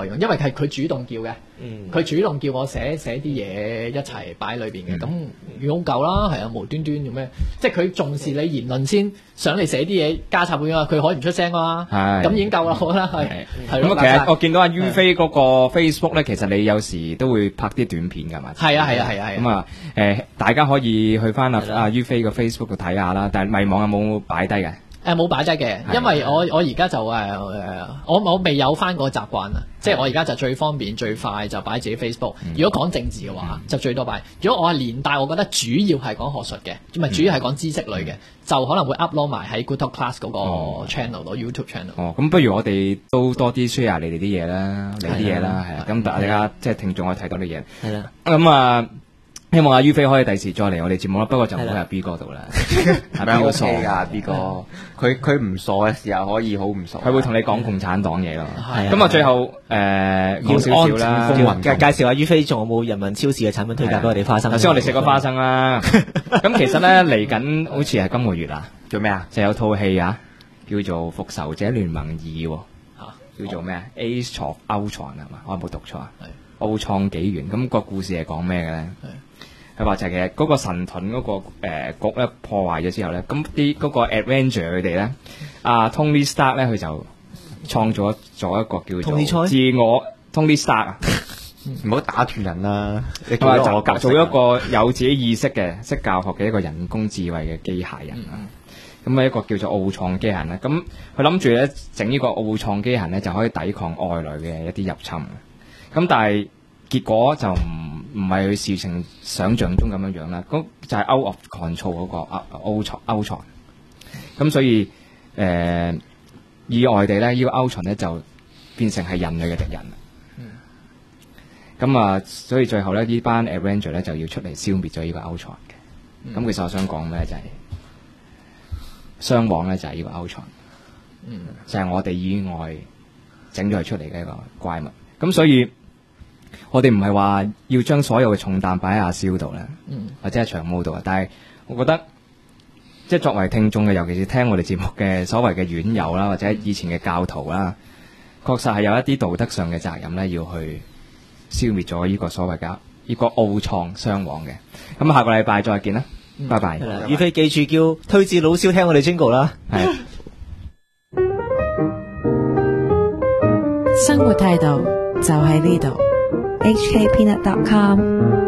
內容，因為係佢主動叫嘅，佢主動叫我寫啲嘢一齊擺喺裏邊嘅。咁如果夠啦，係啊，無端端做咩？即係佢重視你言論先，想你寫啲嘢加插本啊，佢可以唔出聲啊嘛。咁已經夠啦，我覺得係。 咁其實我見到阿於飛嗰個 Facebook 咧，其實你有時都會拍啲短片㗎嘛。係啊。咁啊大家可以去翻阿於飛個 Facebook 度睇下啦。但係迷網有冇擺低嘅？ 冇擺低嘅，因為我而家就我未有翻個習慣啊，即係我而家就最方便最快就擺自己 Facebook。如果講政治嘅話，就最多擺。如果我係連帶，我覺得主要係講學術嘅，唔係主要係講知識類嘅，就可能會 upload 埋喺 Good Talk Class 嗰個 channel 咯，YouTube channel。咁不如我哋都多啲 share 你哋啲嘢啦，你啲嘢啦，係啊，咁大家即係聽眾可以睇到啲嘢。係啦，咁啊。希望阿於飛可以第時再嚟我哋節目啦，不過就唔好入 B 哥度啦，係咪好傻噶 B 哥？佢唔傻嘅時候可以好唔傻，佢會同你講共產黨嘢咯。咁啊，最後講少少啦， 介紹下於飛仲有冇人民超市嘅產品推介俾我哋花生？ 頭先我哋食過花生啦，咁其實咧嚟緊好似係今個月啊，做咩啊？就有套戲啊，叫做《復仇者聯盟2》，叫做咩啊 ？Age of Ultron 係嘛？我有冇讀錯啊？奧創紀元，咁個故事係講咩嘅咧？佢話就係其實嗰個神盾嗰個局咧破壞咗之後咧，咁啲嗰個 Avenger 佢哋咧，Tony Stark 咧佢就創造咗一個叫做自我 Tony Stark 啊， 唔好打斷人啦，你做咗一個有自己意識嘅識教學嘅一個人工智慧嘅機械人啊，咁一個叫做奧創機械人啦，咁佢諗住咧整呢個奧創機械人咧就可以抵抗外來嘅一啲入侵，咁但係結果就唔係佢事情想象中咁樣啦，咁就係 out of control 嗰個Ultron，咁所以意外地咧，呢個 Ultron咧就變成係人類嘅敵人啦。咁所以最後咧呢班 Avenger 咧就要出嚟消滅咗呢個 Ultron 嘅。咁其實我想講咩就係雙簧咧就係呢個 Ultron，就係我哋意外整咗佢出嚟嘅一個怪物。咁所以我哋唔係話要將所有嘅重擔擺喺阿蕭度咧，或者係長毛度啊。但係我覺得，即係作為聽眾嘅，尤其是聽我哋節目嘅所謂嘅院友啦，或者以前嘅教徒啦，確實係有一啲道德上嘅責任咧，要去消滅咗呢個所謂嘅呢個奧創雙簧嘅。咁下個禮拜再見啦，拜拜。 於飛記住叫推薦老蕭聽我哋 Jingle 啦。 係生活態度就喺呢度。HKpeanut.com